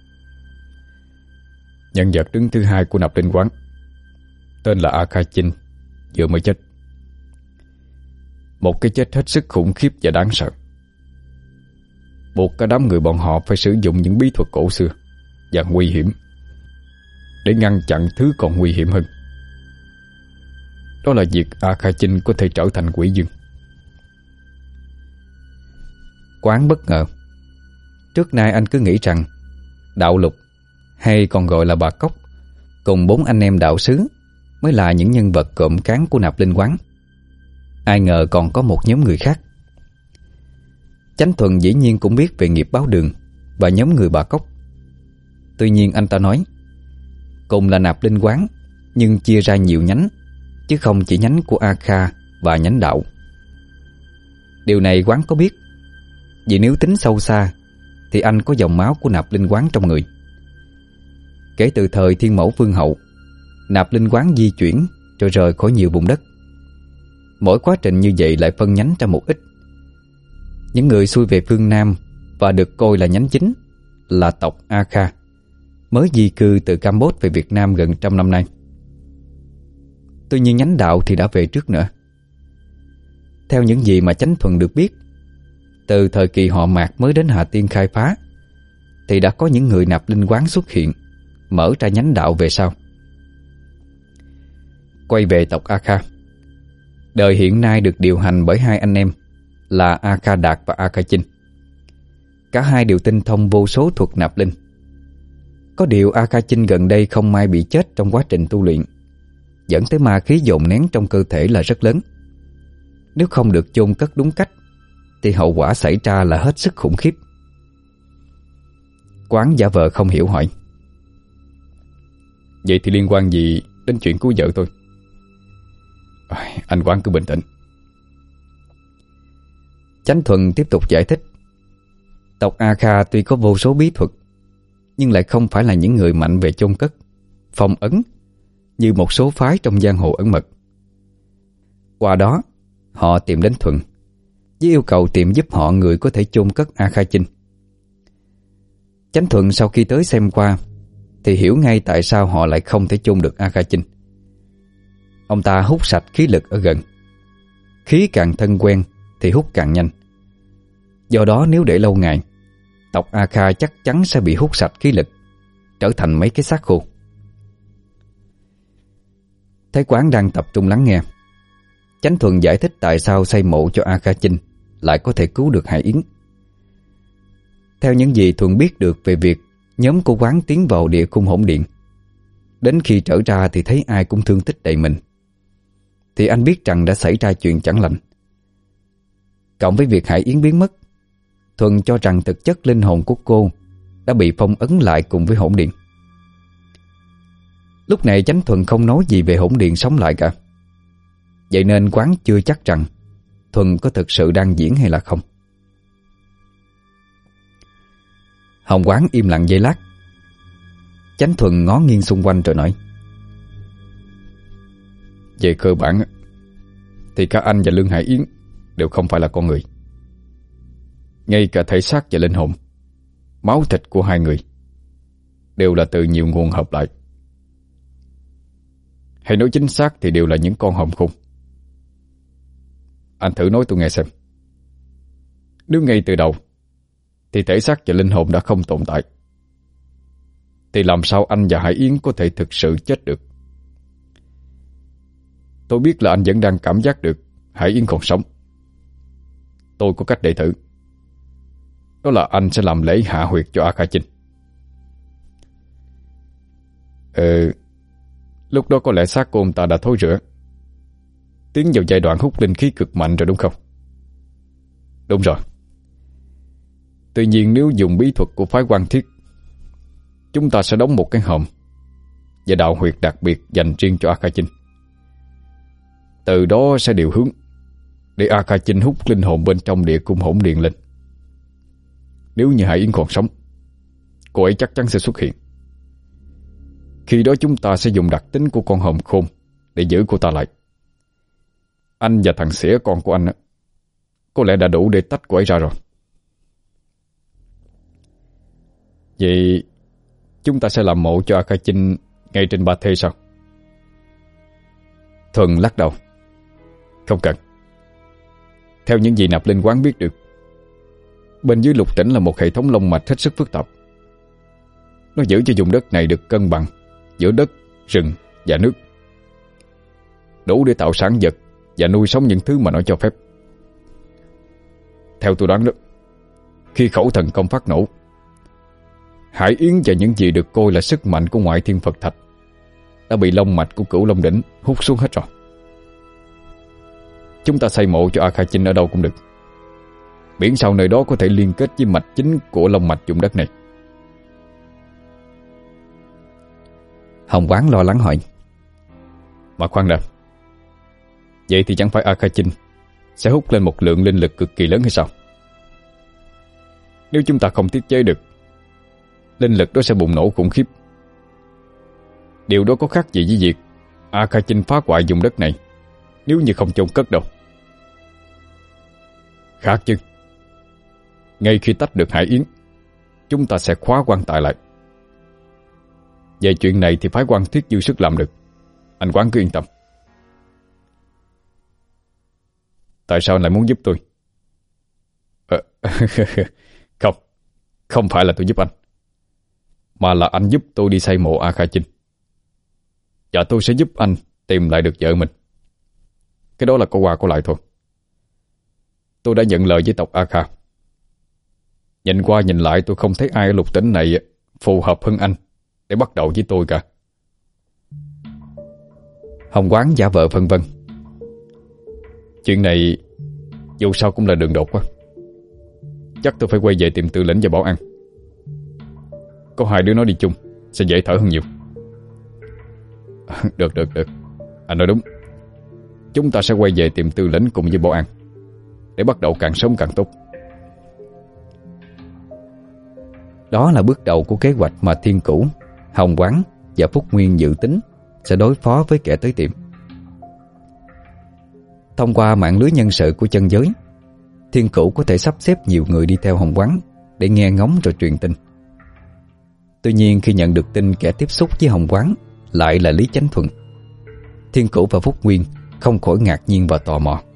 Nhân vật đứng thứ hai của nạp linh quán tên là A Kha Chinh vừa mới chết. Một cái chết hết sức khủng khiếp và đáng sợ, buộc cả đám người bọn họ phải sử dụng những bí thuật cổ xưa và nguy hiểm để ngăn chặn thứ còn nguy hiểm hơn. Đó là việc A Kha Chinh có thể trở thành quỷ dương. Quán bất ngờ. Trước nay anh cứ nghĩ rằng Đạo Lục, hay còn gọi là Bà Cốc, cùng bốn anh em đạo sứ mới là những nhân vật cộm cán của nạp linh quán. Ai ngờ còn có một nhóm người khác. Chánh Thuần dĩ nhiên cũng biết về nghiệp báo đường và nhóm người Bà Cốc. Tuy nhiên anh ta nói cùng là nạp linh quán, nhưng chia ra nhiều nhánh, chứ không chỉ nhánh của A Kha và nhánh đạo. Điều này Quán có biết, vì nếu tính sâu xa thì anh có dòng máu của nạp linh quán trong người. Kể từ thời Thiên Mẫu Vương Hậu, nạp linh quán di chuyển rồi rời khỏi nhiều vùng đất. Mỗi quá trình như vậy lại phân nhánh ra một ít. Những người xuôi về phương Nam và được coi là nhánh chính là tộc A Kha mới di cư từ Campuchia về Việt Nam gần trăm năm nay. Tuy nhiên nhánh đạo thì đã về trước nữa. Theo những gì mà Chánh Thuần được biết, từ thời kỳ họ Mạc mới đến Hà Tiên khai phá, thì đã có những người nạp linh quán xuất hiện, mở ra nhánh đạo về sau. Quay về tộc A Kha, đời hiện nay được điều hành bởi hai anh em là A Kha Đạt và A Kha Chinh. Cả hai đều tinh thông vô số thuật nạp linh. Có điều A Kha Chinh gần đây không may bị chết trong quá trình tu luyện, dẫn tới ma khí dồn nén trong cơ thể là rất lớn. Nếu không được chôn cất đúng cách thì hậu quả xảy ra là hết sức khủng khiếp. Quán giả vờ không hiểu hỏi: Vậy thì liên quan gì đến chuyện cứu vợ tôi? À, anh Quán cứ bình tĩnh. Chánh Thuần tiếp tục giải thích: Tộc A Kha tuy có vô số bí thuật, nhưng lại không phải là những người mạnh về chôn cất, phong ấn như một số phái trong giang hồ ẩn mật. Qua đó, họ tìm đến Thuần với yêu cầu tìm giúp họ người có thể chôn cất A Kha Chinh. Chánh Thuần sau khi tới xem qua thì hiểu ngay tại sao họ lại không thể chôn được A Kha Chinh. Ông ta hút sạch khí lực ở gần. Khí càng thân quen thì hút càng nhanh. Do đó nếu để lâu ngày, tộc A Kha chắc chắn sẽ bị hút sạch khí lực, trở thành mấy cái xác khô. Thấy Quán đang tập trung lắng nghe, Chánh Thuần giải thích tại sao xây mộ cho A Kha Chinh lại có thể cứu được Hải Yến. Theo những gì Thuần biết được về việc nhóm của Quán tiến vào địa cung hỗn điện, đến khi trở ra thì thấy ai cũng thương tích đầy mình, thì anh biết rằng đã xảy ra chuyện chẳng lành. Cộng với việc Hải Yến biến mất, Thuần cho rằng thực chất linh hồn của cô đã bị phong ấn lại cùng với hỗn điện. Lúc này Chánh Thuần không nói gì về hỗn điện sống lại cả. Vậy nên Quán chưa chắc rằng Thuần có thực sự đang diễn hay là không. Hồng Quán im lặng giây lát. Chánh Thuần ngó nghiêng xung quanh rồi nói: Về cơ bản thì cả anh và Lương Hải Yến đều không phải là con người. Ngay cả thể xác và linh hồn, máu thịt của hai người đều là từ nhiều nguồn hợp lại. Hay nói chính xác thì đều là những con hồng khôn. Anh thử nói tôi nghe xem. Nếu ngay từ đầu thì thể xác và linh hồn đã không tồn tại, thì làm sao anh và Hải Yến có thể thực sự chết được? Tôi biết là anh vẫn đang cảm giác được Hải Yến còn sống. Tôi có cách để thử. Đó là anh sẽ làm lễ hạ huyệt cho A Kha Chinh. Ờ, lúc đó có lẽ xác của ông ta đã thối rữa, tiến vào giai đoạn hút linh khí cực mạnh rồi đúng không? Đúng rồi. Tuy nhiên nếu dùng bí thuật của phái Quan Thiết, chúng ta sẽ đóng một cái hòm và đạo huyệt đặc biệt dành riêng cho A Kha Chinh. Từ đó sẽ điều hướng để A Kha Chinh hút linh hồn bên trong địa cung hỗn điện lên. Nếu như Hải Yến còn sống, cô ấy chắc chắn sẽ xuất hiện. Khi đó chúng ta sẽ dùng đặc tính của con hòm khôn để giữ cô ta lại. Anh và thằng xỉa con của anh có lẽ đã đủ để tách cô ấy ra rồi. Vậy chúng ta sẽ làm mộ cho A Kha Chinh ngay trên Ba Thê sao? Thuần lắc đầu: Không cần. Theo những gì Nạp Linh Quán biết được, bên dưới lục tỉnh là một hệ thống long mạch hết sức phức tạp. Nó giữ cho vùng đất này được cân bằng giữa đất, rừng và nước, đủ để tạo sản vật và nuôi sống những thứ mà nó cho phép. Theo tôi đoán đó, khi khẩu thần công phát nổ, Hải Yến và những gì được coi là sức mạnh của ngoại thiên Phật Thạch đã bị long mạch của Cửu Long Đỉnh hút xuống hết rồi. Chúng ta xây mộ cho A Kha Chinh ở đâu cũng được, miễn sao nơi đó có thể liên kết với mạch chính của long mạch vùng đất này. Hồng Quán lo lắng hỏi: Mà khoan đã, vậy thì chẳng phải A Kha Chinh sẽ hút lên một lượng linh lực cực kỳ lớn hay sao? Nếu chúng ta không tiết chế được, linh lực đó sẽ bùng nổ khủng khiếp. Điều đó có khác gì với việc A Kha Chinh phá hoại vùng đất này nếu như không chôn cất đâu. Khác chứ. Ngay khi tách được Hải Yến, chúng ta sẽ khóa quan tài lại. Về chuyện này thì phái Quan Thuyết dư sức làm được. Anh Quán cứ yên tâm. Tại sao anh lại muốn giúp tôi? Ờ, không, không phải là tôi giúp anh, mà là anh giúp tôi đi xây mộ A Kha Chinh. Và tôi sẽ giúp anh tìm lại được vợ mình. Cái đó là có qua có lại thôi. Tôi đã nhận lời với tộc A Kha. Nhìn qua nhìn lại tôi không thấy ai ở lục tỉnh này phù hợp hơn anh để bắt đầu với tôi cả. Hồng Quán giả vờ vân vân. Chuyện này dù sao cũng là đường đột quá. Chắc tôi phải quay về tìm Tư Lĩnh và Bảo An. Có hai đứa nó đi chung sẽ dễ thở hơn nhiều. Được được được, anh nói đúng. Chúng ta sẽ quay về tìm Tư Lĩnh cùng với Bảo An để bắt đầu càng sớm càng tốt. Đó là bước đầu của kế hoạch mà Thiên Cửu, Hồng Quán và Phúc Nguyên dự tính sẽ đối phó với kẻ tới tìm. Thông qua mạng lưới nhân sự của chân giới, Thiên Cửu có thể sắp xếp nhiều người đi theo Hồng Quán để nghe ngóng rồi truyền tin. Tuy nhiên khi nhận được tin kẻ tiếp xúc với Hồng Quán lại là Lý Chánh Thuận, Thiên Cửu và Phúc Nguyên không khỏi ngạc nhiên và tò mò.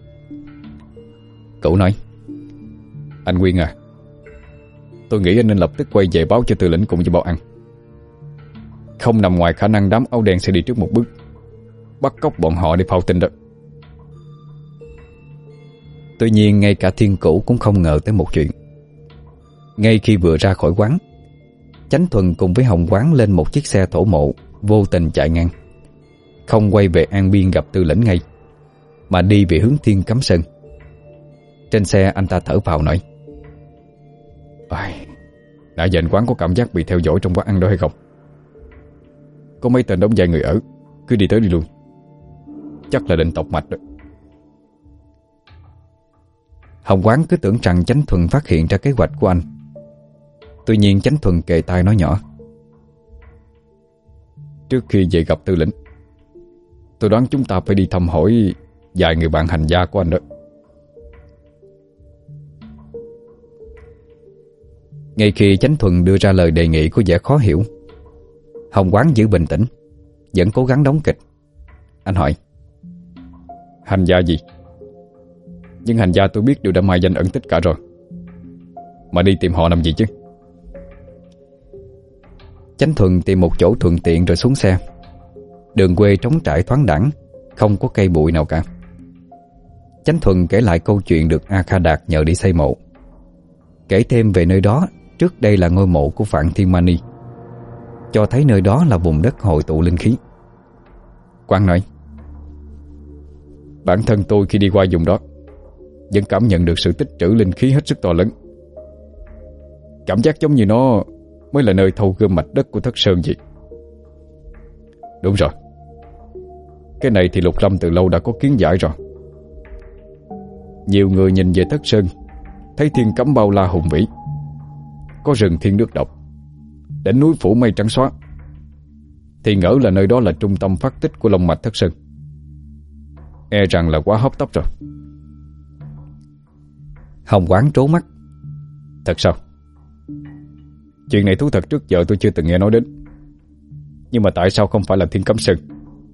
Cửu nói: Anh Nguyên à, tôi nghĩ anh nên lập tức quay về báo cho Tư Lĩnh cùng với Bảo An. Không nằm ngoài khả năng đám áo đen sẽ đi trước một bước, bắt cóc bọn họ để phao tin đó. Tuy nhiên ngay cả Thiên Cửu cũng không ngờ tới một chuyện. Ngay khi vừa ra khỏi quán, Chánh Thuần cùng với Hồng Quán lên một chiếc xe thổ mộ vô tình chạy ngang, không quay về An Biên gặp Tư Lĩnh ngay, mà đi về hướng Thiên Cấm Sơn. Trên xe anh ta thở phào nói: Ai, nãy giờ anh Quán có cảm giác bị theo dõi trong quán ăn đó hay không? Có mấy tên đóng vai người ở, cứ đi tới đi luôn. Chắc là định tọc mạch đó. Hồng Quán cứ tưởng rằng Chánh Thuần phát hiện ra kế hoạch của anh. Tuy nhiên Chánh Thuần kề tai nói nhỏ: Trước khi về gặp Tư Lĩnh, tôi đoán chúng ta phải đi thăm hỏi vài người bạn hành gia của anh đó. Ngay khi Chánh Thuần đưa ra lời đề nghị có vẻ khó hiểu, Hồng Quán giữ bình tĩnh, vẫn cố gắng đóng kịch. Anh hỏi: Hành gia gì? Nhưng hành gia tôi biết đều đã mai danh ẩn tích cả rồi, mà đi tìm họ làm gì chứ? Chánh Thuần tìm một chỗ thuận tiện rồi xuống xe. Đường quê trống trải thoáng đãng, không có cây bụi nào cả. Chánh Thuần kể lại câu chuyện được A Kha Đạt nhờ đi xây mộ, kể thêm về nơi đó trước đây là ngôi mộ của Phạn Thiên Mani, cho thấy nơi đó là vùng đất hội tụ linh khí. Quang nói: Bản thân tôi khi đi qua vùng đó vẫn cảm nhận được sự tích trữ linh khí hết sức to lớn. Cảm giác giống như nó mới là nơi thâu gom mạch đất của Thất Sơn vậy. Đúng rồi, cái này thì Lục Lâm từ lâu đã có kiến giải rồi. Nhiều người nhìn về Thất Sơn thấy thiên cấm bao la hùng vĩ, có rừng thiên nước độc, đỉnh núi phủ mây trắng xóa, thì ngỡ là nơi đó là trung tâm phát tích của long mạch Thất Sơn. E rằng là quá hấp tấp rồi. Hồng Quán trố mắt: Thật sao? Chuyện này thú thật trước giờ tôi chưa từng nghe nói đến. Nhưng mà tại sao không phải là Thiên Cấm Sơn?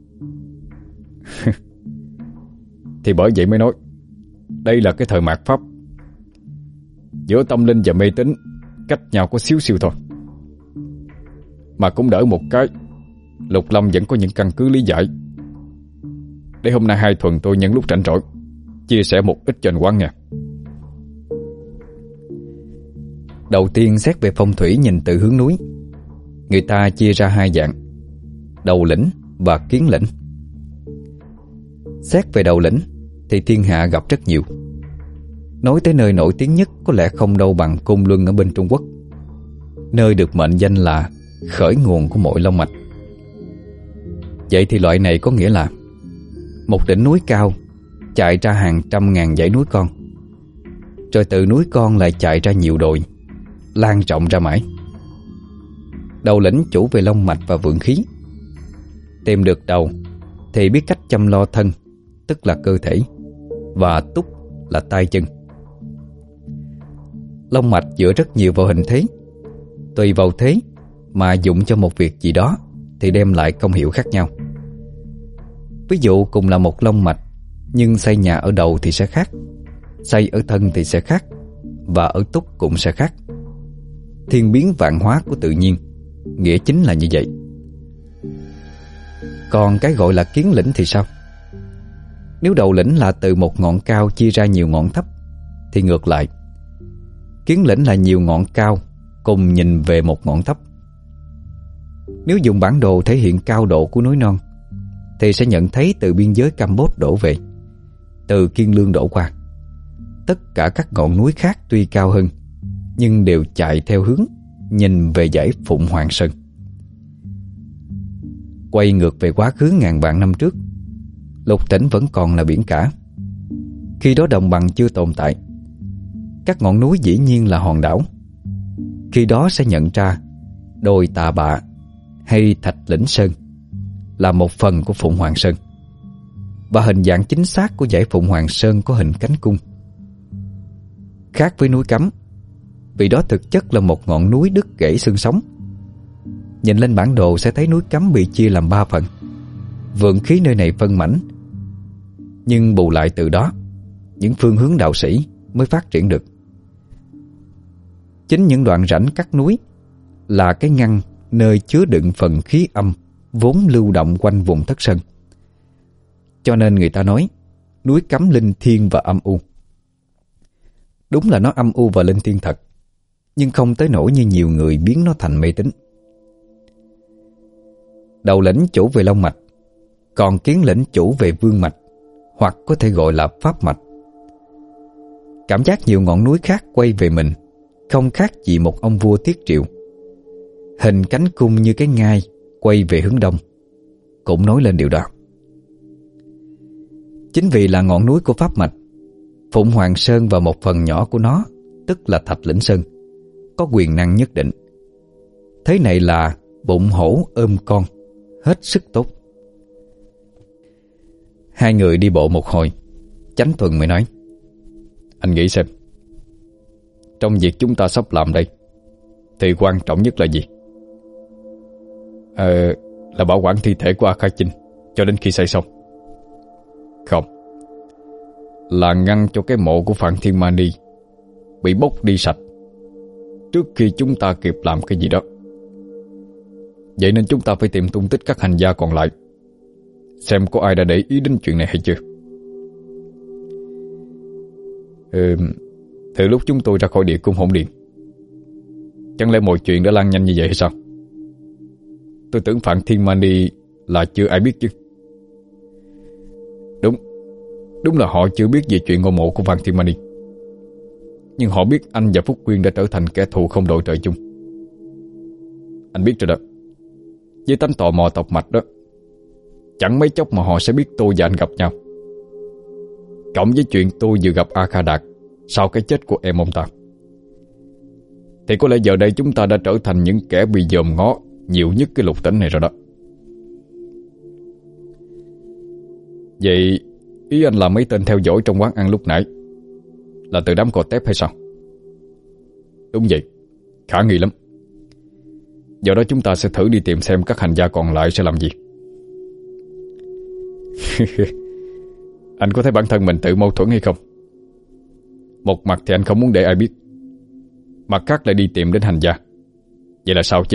Thì bởi vậy mới nói đây là cái thời mạt Pháp. Giữa tâm linh và mê tín cách nhau có xíu xiu thôi. Mà cũng đỡ một cái, Lục Lâm vẫn có những căn cứ lý giải. Để hôm nay hai Thuần tôi nhân lúc rảnh rỗi chia sẻ một ít cho anh Quán nha. Đầu tiên xét về phong thủy nhìn từ hướng núi, người ta chia ra hai dạng: đầu lĩnh và kiến lĩnh. Xét về đầu lĩnh thì thiên hạ gặp rất nhiều. Nói tới nơi nổi tiếng nhất có lẽ không đâu bằng Côn Luân ở bên Trung Quốc, nơi được mệnh danh là khởi nguồn của mọi long mạch. Vậy thì loại này có nghĩa là một đỉnh núi cao chạy ra hàng trăm ngàn dãy núi con, rồi từ núi con lại chạy ra nhiều đồi, lan rộng ra mãi. Đầu lĩnh chủ về long mạch và vượng khí. Tìm được đầu thì biết cách chăm lo thân, tức là cơ thể, và túc là tay chân. Long mạch dựa rất nhiều vào hình thế. Tùy vào thế mà dụng cho một việc gì đó thì đem lại công hiệu khác nhau. Ví dụ cùng là một long mạch, nhưng xây nhà ở đầu thì sẽ khác, xây ở thân thì sẽ khác, và ở túc cũng sẽ khác. Thiên biến vạn hóa của tự nhiên, nghĩa chính là như vậy. Còn cái gọi là kiến lĩnh thì sao? Nếu đầu lĩnh là từ một ngọn cao chia ra nhiều ngọn thấp, thì ngược lại, kiến lĩnh là nhiều ngọn cao cùng nhìn về một ngọn thấp. Nếu dùng bản đồ thể hiện cao độ của núi non, thì sẽ nhận thấy từ biên giới Campuchia đổ về, từ Kiên Lương đổ qua, tất cả các ngọn núi khác tuy cao hơn, nhưng đều chạy theo hướng nhìn về dãy Phụng Hoàng Sơn. Quay ngược về quá khứ ngàn vạn năm trước, lục tỉnh vẫn còn là biển cả. Khi đó đồng bằng chưa tồn tại, các ngọn núi dĩ nhiên là hòn đảo. Khi đó sẽ nhận ra đồi Tà Bạ hay Thạch Lĩnh Sơn là một phần của Phụng Hoàng Sơn, và hình dạng chính xác của dãy Phụng Hoàng Sơn có hình cánh cung. Khác với núi Cấm, vì đó thực chất là một ngọn núi đứt gãy xương sống. Nhìn lên bản đồ sẽ thấy núi Cấm bị chia làm ba phần, vượng khí nơi này phân mảnh. Nhưng bù lại từ đó, những phương hướng đạo sĩ mới phát triển được. Chính những đoạn rãnh cắt núi là cái ngăn nơi chứa đựng phần khí âm vốn lưu động quanh vùng Thất Sơn. Cho nên người ta nói núi Cấm linh thiêng và âm u. Đúng là nó âm u và linh thiêng thật, nhưng không tới nỗi như nhiều người biến nó thành mê tín. Đầu lĩnh chủ về long mạch, còn kiến lĩnh chủ về vương mạch, hoặc có thể gọi là pháp mạch. Cảm giác nhiều ngọn núi khác quay về mình không khác gì một ông vua tiết triệu. Hình cánh cung như cái ngai quay về hướng đông cũng nói lên điều đó. Chính vì là ngọn núi của pháp mạch, Phụng Hoàng Sơn và một phần nhỏ của nó, tức là Thạch Lĩnh Sơn, có quyền năng nhất định. Thế này là bụng hổ ôm con, hết sức tốt. Hai người đi bộ một hồi, Chánh Thuần mới nói: Anh nghĩ xem, trong việc chúng ta sắp làm đây thì quan trọng nhất là gì? Ờ, là bảo quản thi thể của A Kha Chinh cho đến khi xây xong. Không, là ngăn cho cái mộ của Phạn Thiên Mani bị bốc đi sạch trước khi chúng ta kịp làm cái gì đó. Vậy nên chúng ta phải tìm tung tích các hành gia còn lại, xem có ai đã để ý đến chuyện này hay chưa. Ừ, từ lúc chúng tôi ra khỏi địa cung hỗn điện, chẳng lẽ mọi chuyện đã lan nhanh như vậy hay sao? Tôi tưởng Phạn Thiên Mani là chưa ai biết chứ. Đúng, đúng là họ chưa biết về chuyện ngôi mộ của Phạn Thiên Mani, nhưng họ biết anh và Phúc Quyên đã trở thành kẻ thù không đội trời chung. Anh biết rồi đó, với tánh tò mò tộc mạch đó, chẳng mấy chốc mà họ sẽ biết tôi và anh gặp nhau. Cộng với chuyện tôi vừa gặp A Kha Đạt sau cái chết của em ông ta, thì có lẽ giờ đây chúng ta đã trở thành những kẻ bị dòm ngó nhiều nhất cái lục tỉnh này rồi đó. Vậy ý anh là mấy tên theo dõi trong quán ăn lúc nãy là từ đám cò tép hay sao? Đúng vậy, khả nghi lắm. Do đó chúng ta sẽ thử đi tìm xem các hành gia còn lại sẽ làm gì. Anh có thấy bản thân mình tự mâu thuẫn hay không? Một mặt thì anh không muốn để ai biết, mặt khác lại đi tìm đến hành gia. Vậy là sao chứ?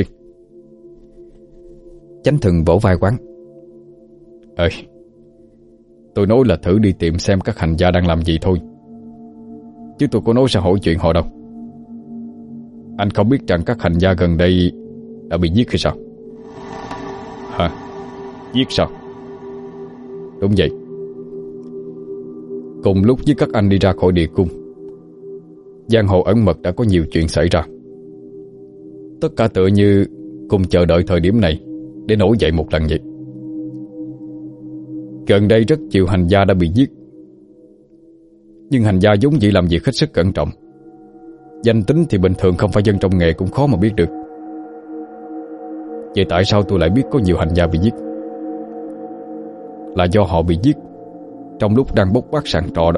Chánh Thuần vỗ vai quán: Ơi, tôi nói là thử đi tìm xem các hành gia đang làm gì thôi, chứ tôi có nói sẽ hỏi chuyện họ đâu. Anh không biết rằng các hành gia gần đây đã bị giết hay sao? Hả? Giết sao? Đúng vậy. Cùng lúc với các anh đi ra khỏi địa cung, giang hồ ẩn mật đã có nhiều chuyện xảy ra. Tất cả tựa như cùng chờ đợi thời điểm này để nổi dậy một lần vậy. Gần đây rất nhiều hành gia đã bị giết, nhưng hành gia vốn dĩ làm việc hết sức cẩn trọng. Danh tính thì bình thường không phải dân trong nghề cũng khó mà biết được. Vậy tại sao tôi lại biết có nhiều hành gia bị giết? Là do họ bị giết trong lúc đang bốc bát sàn trọ đó.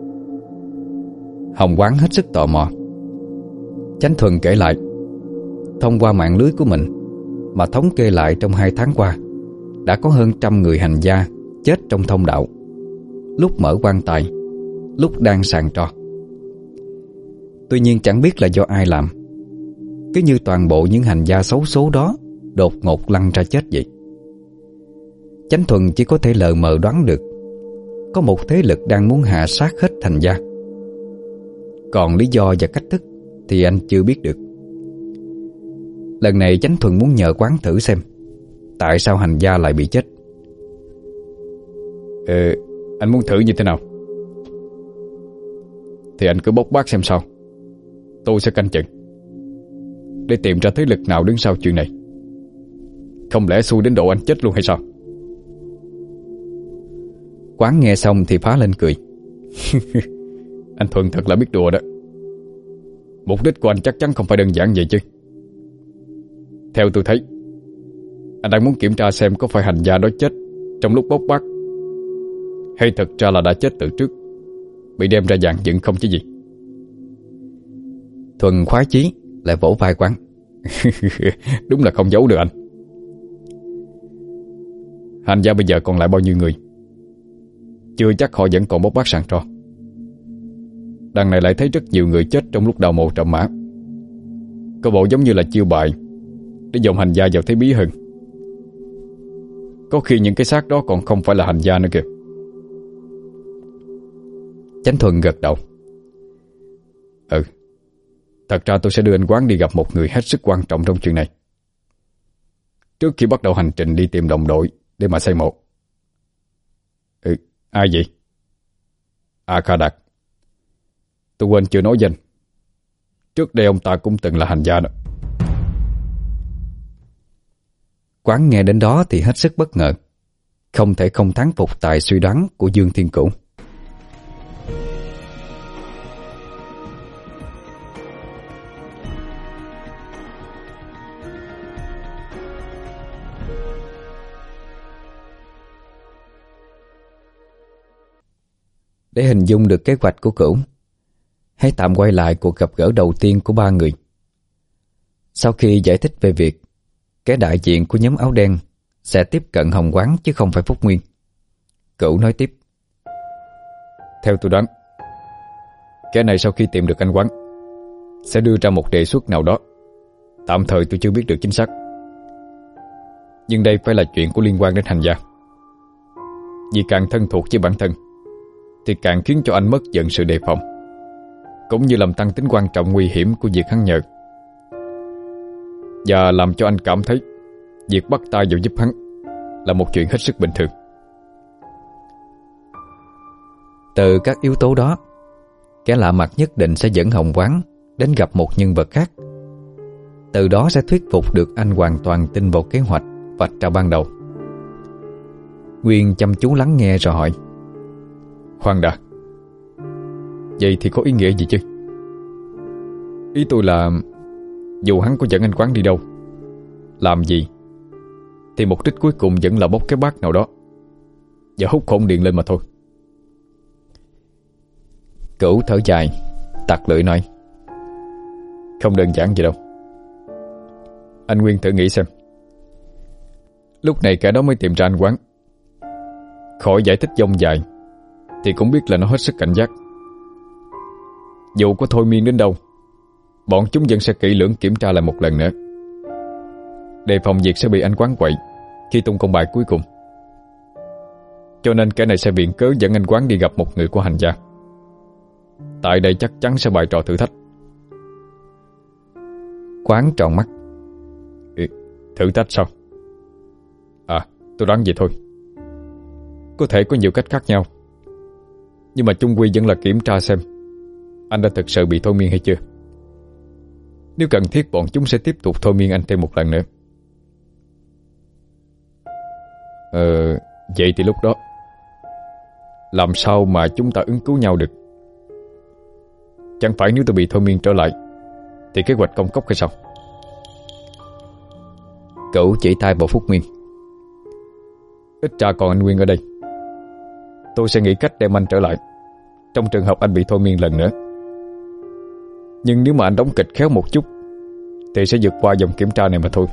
Hồng Quán hết sức tò mò. Chánh Thuần kể lại: thông qua mạng lưới của mình mà thống kê lại trong hai tháng qua, đã có hơn trăm người hành gia chết trong thông đạo, lúc mở quan tài, lúc đang sàn tro. Tuy nhiên chẳng biết là do ai làm, cứ như toàn bộ những hành gia xấu số đó đột ngột lăn ra chết vậy. Chánh Thuần chỉ có thể lờ mờ đoán được có một thế lực đang muốn hạ sát hết hành gia. Còn lý do và cách thức thì anh chưa biết được. Lần này Chánh Thuần muốn nhờ Quán thử xem tại sao hành gia lại bị chết. Ờ, anh muốn thử như thế nào? Thì anh cứ bóc bác xem sao. Tôi sẽ canh chừng để tìm ra thế lực nào đứng sau chuyện này. Không lẽ xui đến độ anh chết luôn hay sao? Quán nghe xong thì phá lên cười. Anh Thuần thật là biết đùa đó. Mục đích của anh chắc chắn không phải đơn giản vậy chứ. Theo tôi thấy, anh đang muốn kiểm tra xem có phải hành gia đó chết trong lúc bốc bác, hay thật ra là đã chết từ trước, bị đem ra dàn dựng không chứ gì. Thuần khoái chí lại vỗ vai Quán. Đúng là không giấu được anh. Hành gia bây giờ còn lại bao nhiêu người? Chưa chắc họ vẫn còn bốc bác sàn tro. Đằng này lại thấy rất nhiều người chết trong lúc đào mộ trộm mã. Có bộ giống như là chiêu bài để dồn hành gia vào thế bí hơn. Có khi những cái xác đó còn không phải là hành gia nữa kìa. Chánh Thuần gật đầu. Ừ, thật ra tôi sẽ đưa anh Quán đi gặp một người hết sức quan trọng trong chuyện này, trước khi bắt đầu hành trình đi tìm đồng đội để mà xây mộ. Ừ, ai vậy? A Kha Đạt. Tôi quên chưa nói danh. Trước đây ông ta cũng từng là hành gia đó. Quán nghe đến đó thì hết sức bất ngờ, không thể không thán phục tài suy đoán của Dương Thiên Cửu. Để hình dung được kế hoạch của Cửu, hãy tạm quay lại cuộc gặp gỡ đầu tiên của ba người. Sau khi giải thích về việc cái đại diện của nhóm áo đen sẽ tiếp cận Hồng Quán chứ không phải Phúc Nguyên, Cửu nói tiếp. Theo tôi đoán, cái này sau khi tìm được anh Quán sẽ đưa ra một đề xuất nào đó. Tạm thời tôi chưa biết được chính xác, nhưng đây phải là chuyện của liên quan đến hành gia. Vì càng thân thuộc với bản thân thì càng khiến cho anh mất dần sự đề phòng, cũng như làm tăng tính quan trọng nguy hiểm của việc hắn nhờ, và làm cho anh cảm thấy việc bắt tay vào giúp hắn là một chuyện hết sức bình thường. Từ các yếu tố đó, kẻ lạ mặt nhất định sẽ dẫn Hồng Quán đến gặp một nhân vật khác. Từ đó sẽ thuyết phục được anh hoàn toàn tin vào kế hoạch vạch ra ban đầu. Nguyên chăm chú lắng nghe rồi hỏi. Khoan đã, vậy thì có ý nghĩa gì chứ? Ý tôi là dù hắn có dẫn anh Quán đi đâu, làm gì, thì mục đích cuối cùng vẫn là bốc cái bát nào đó và hút hồn điện lên mà thôi. Cửu thở dài, tặc lưỡi nói. Không đơn giản vậy đâu. Anh Nguyên thử nghĩ xem. Lúc này cả đó mới tìm ra anh Quán. Khỏi giải thích dông dài thì cũng biết là nó hết sức cảnh giác. Dù có thôi miên đến đâu, bọn chúng vẫn sẽ kỹ lưỡng kiểm tra lại một lần nữa, đề phòng việc sẽ bị anh Quán quậy khi tung công bài cuối cùng. Cho nên cái này sẽ viện cớ dẫn anh Quán đi gặp một người của hành gia. Tại đây chắc chắn sẽ bày trò thử thách. Quán tròn mắt. Ừ, thử thách sao? À, tôi đoán vậy thôi. Có thể có nhiều cách khác nhau, nhưng mà chung quy vẫn là kiểm tra xem anh đã thực sự bị thôi miên hay chưa. Nếu cần thiết, bọn chúng sẽ tiếp tục thôi miên anh thêm một lần nữa. Ờ, vậy thì lúc đó làm sao mà chúng ta ứng cứu nhau được? Chẳng phải nếu tôi bị thôi miên trở lại thì kế hoạch công cốc hay sao? Cửu chỉ tay vào Phúc Nguyên. Ít ra còn anh Nguyên ở đây, tôi sẽ nghĩ cách đem anh trở lại trong trường hợp anh bị thôi miên lần nữa. Nhưng nếu mà anh đóng kịch khéo một chút thì sẽ vượt qua vòng kiểm tra này mà thôi.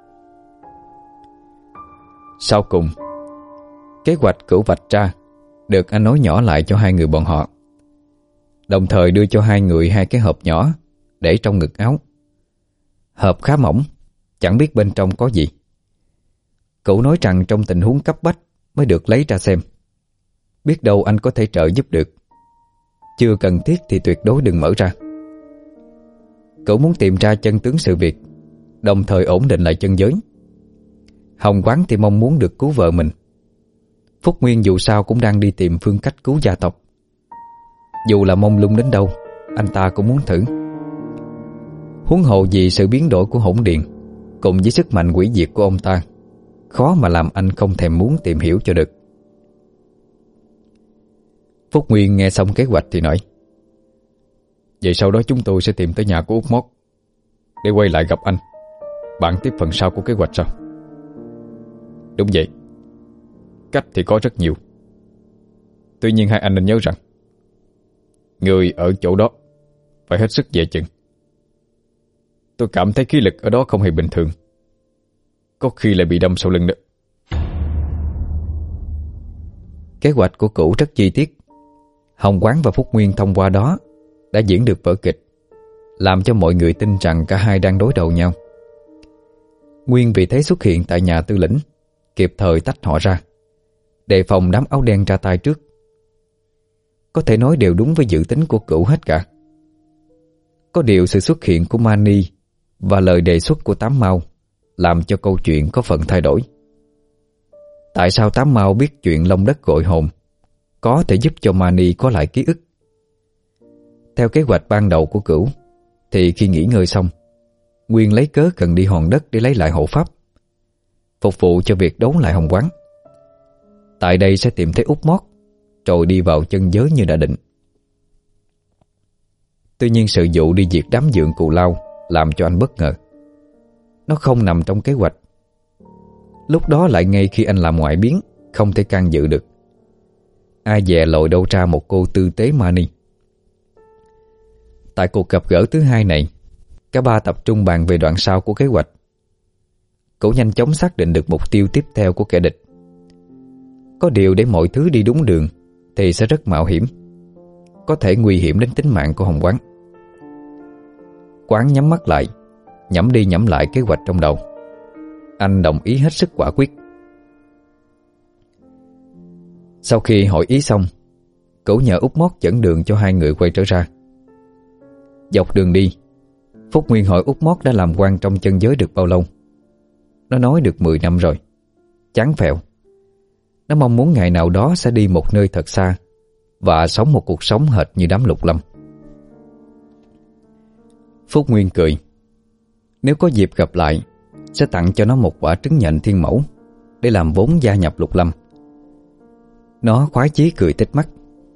Sau cùng, kế hoạch cửu vạch ra được anh nói nhỏ lại cho hai người bọn họ, đồng thời đưa cho hai người hai cái hộp nhỏ để trong ngực áo. Hộp khá mỏng, chẳng biết bên trong có gì. Cửu nói rằng trong tình huống cấp bách mới được lấy ra xem, biết đâu anh có thể trợ giúp được. Chưa cần thiết thì tuyệt đối đừng mở ra. Cửu muốn tìm ra chân tướng sự việc, đồng thời ổn định lại chân giới. Hồng Quán thì mong muốn được cứu vợ mình. Phúc Nguyên dù sao cũng đang đi tìm phương cách cứu gia tộc. Dù là mông lung đến đâu, anh ta cũng muốn thử. Huống hồ vì sự biến đổi của hỗn điện cùng với sức mạnh hủy diệt của ông ta, khó mà làm anh không thèm muốn tìm hiểu cho được. Phúc Nguyên nghe xong kế hoạch thì nói: Vậy sau đó chúng tôi sẽ tìm tới nhà của Út Mót để quay lại gặp anh, bản tiếp phần sau của kế hoạch sao? Đúng vậy. Cách thì có rất nhiều. Tuy nhiên hai anh nên nhớ rằng người ở chỗ đó phải hết sức dè chừng. Tôi cảm thấy khí lực ở đó không hề bình thường, có khi lại bị đâm sau lưng đó. Kế hoạch của Cửu rất chi tiết. Hồng Quán và Phúc Nguyên thông qua đó đã diễn được vở kịch, làm cho mọi người tin rằng cả hai đang đối đầu nhau. Nguyên vì thế xuất hiện tại nhà Tư Lĩnh, kịp thời tách họ ra, đề phòng đám áo đen ra tay trước. Có thể nói đều đúng với dự tính của Cửu hết cả. Có điều sự xuất hiện của Mani và lời đề xuất của Tám Mao làm cho câu chuyện có phần thay đổi. Tại sao Tám Mao biết chuyện Long Đất gọi hồn có thể giúp cho Mani có lại ký ức? Theo kế hoạch ban đầu của Cửu thì khi nghỉ ngơi xong, Nguyên lấy cớ cần đi Hòn Đất để lấy lại hộ pháp, phục vụ cho việc đấu lại Hồng Quán. Tại đây sẽ tìm thấy Út Mót, rồi đi vào chân giới như đã định. Tuy nhiên sự vụ đi diệt đám dượng Cù Lao làm cho anh bất ngờ. Nó không nằm trong kế hoạch. Lúc đó lại ngay khi anh làm ngoại biến, không thể can dự được. Ai dè lội đâu ra một cô tư tế Mani. Tại cuộc gặp gỡ thứ hai này, cả ba tập trung bàn về đoạn sau của kế hoạch. Cậu nhanh chóng xác định được mục tiêu tiếp theo của kẻ địch. Có điều để mọi thứ đi đúng đường thì sẽ rất mạo hiểm, có thể nguy hiểm đến tính mạng của Hồng Quán. Quán nhắm mắt lại, nhẩm đi nhẩm lại kế hoạch trong đầu. Anh đồng ý hết sức quả quyết. Sau khi hội ý xong, Cửu nhờ Út Mót dẫn đường cho hai người quay trở ra. Dọc đường đi, Phúc Nguyên hỏi Út Mót đã làm quan trong chân giới được bao lâu. Nó nói được mười năm rồi. Chán phèo. Nó mong muốn ngày nào đó sẽ đi một nơi thật xa và sống một cuộc sống hệt như đám Lục Lâm. Phúc Nguyên cười. Nếu có dịp gặp lại, sẽ tặng cho nó một quả trứng nhện thiên mẫu để làm vốn gia nhập Lục Lâm. Nó khoái chí cười tít mắt.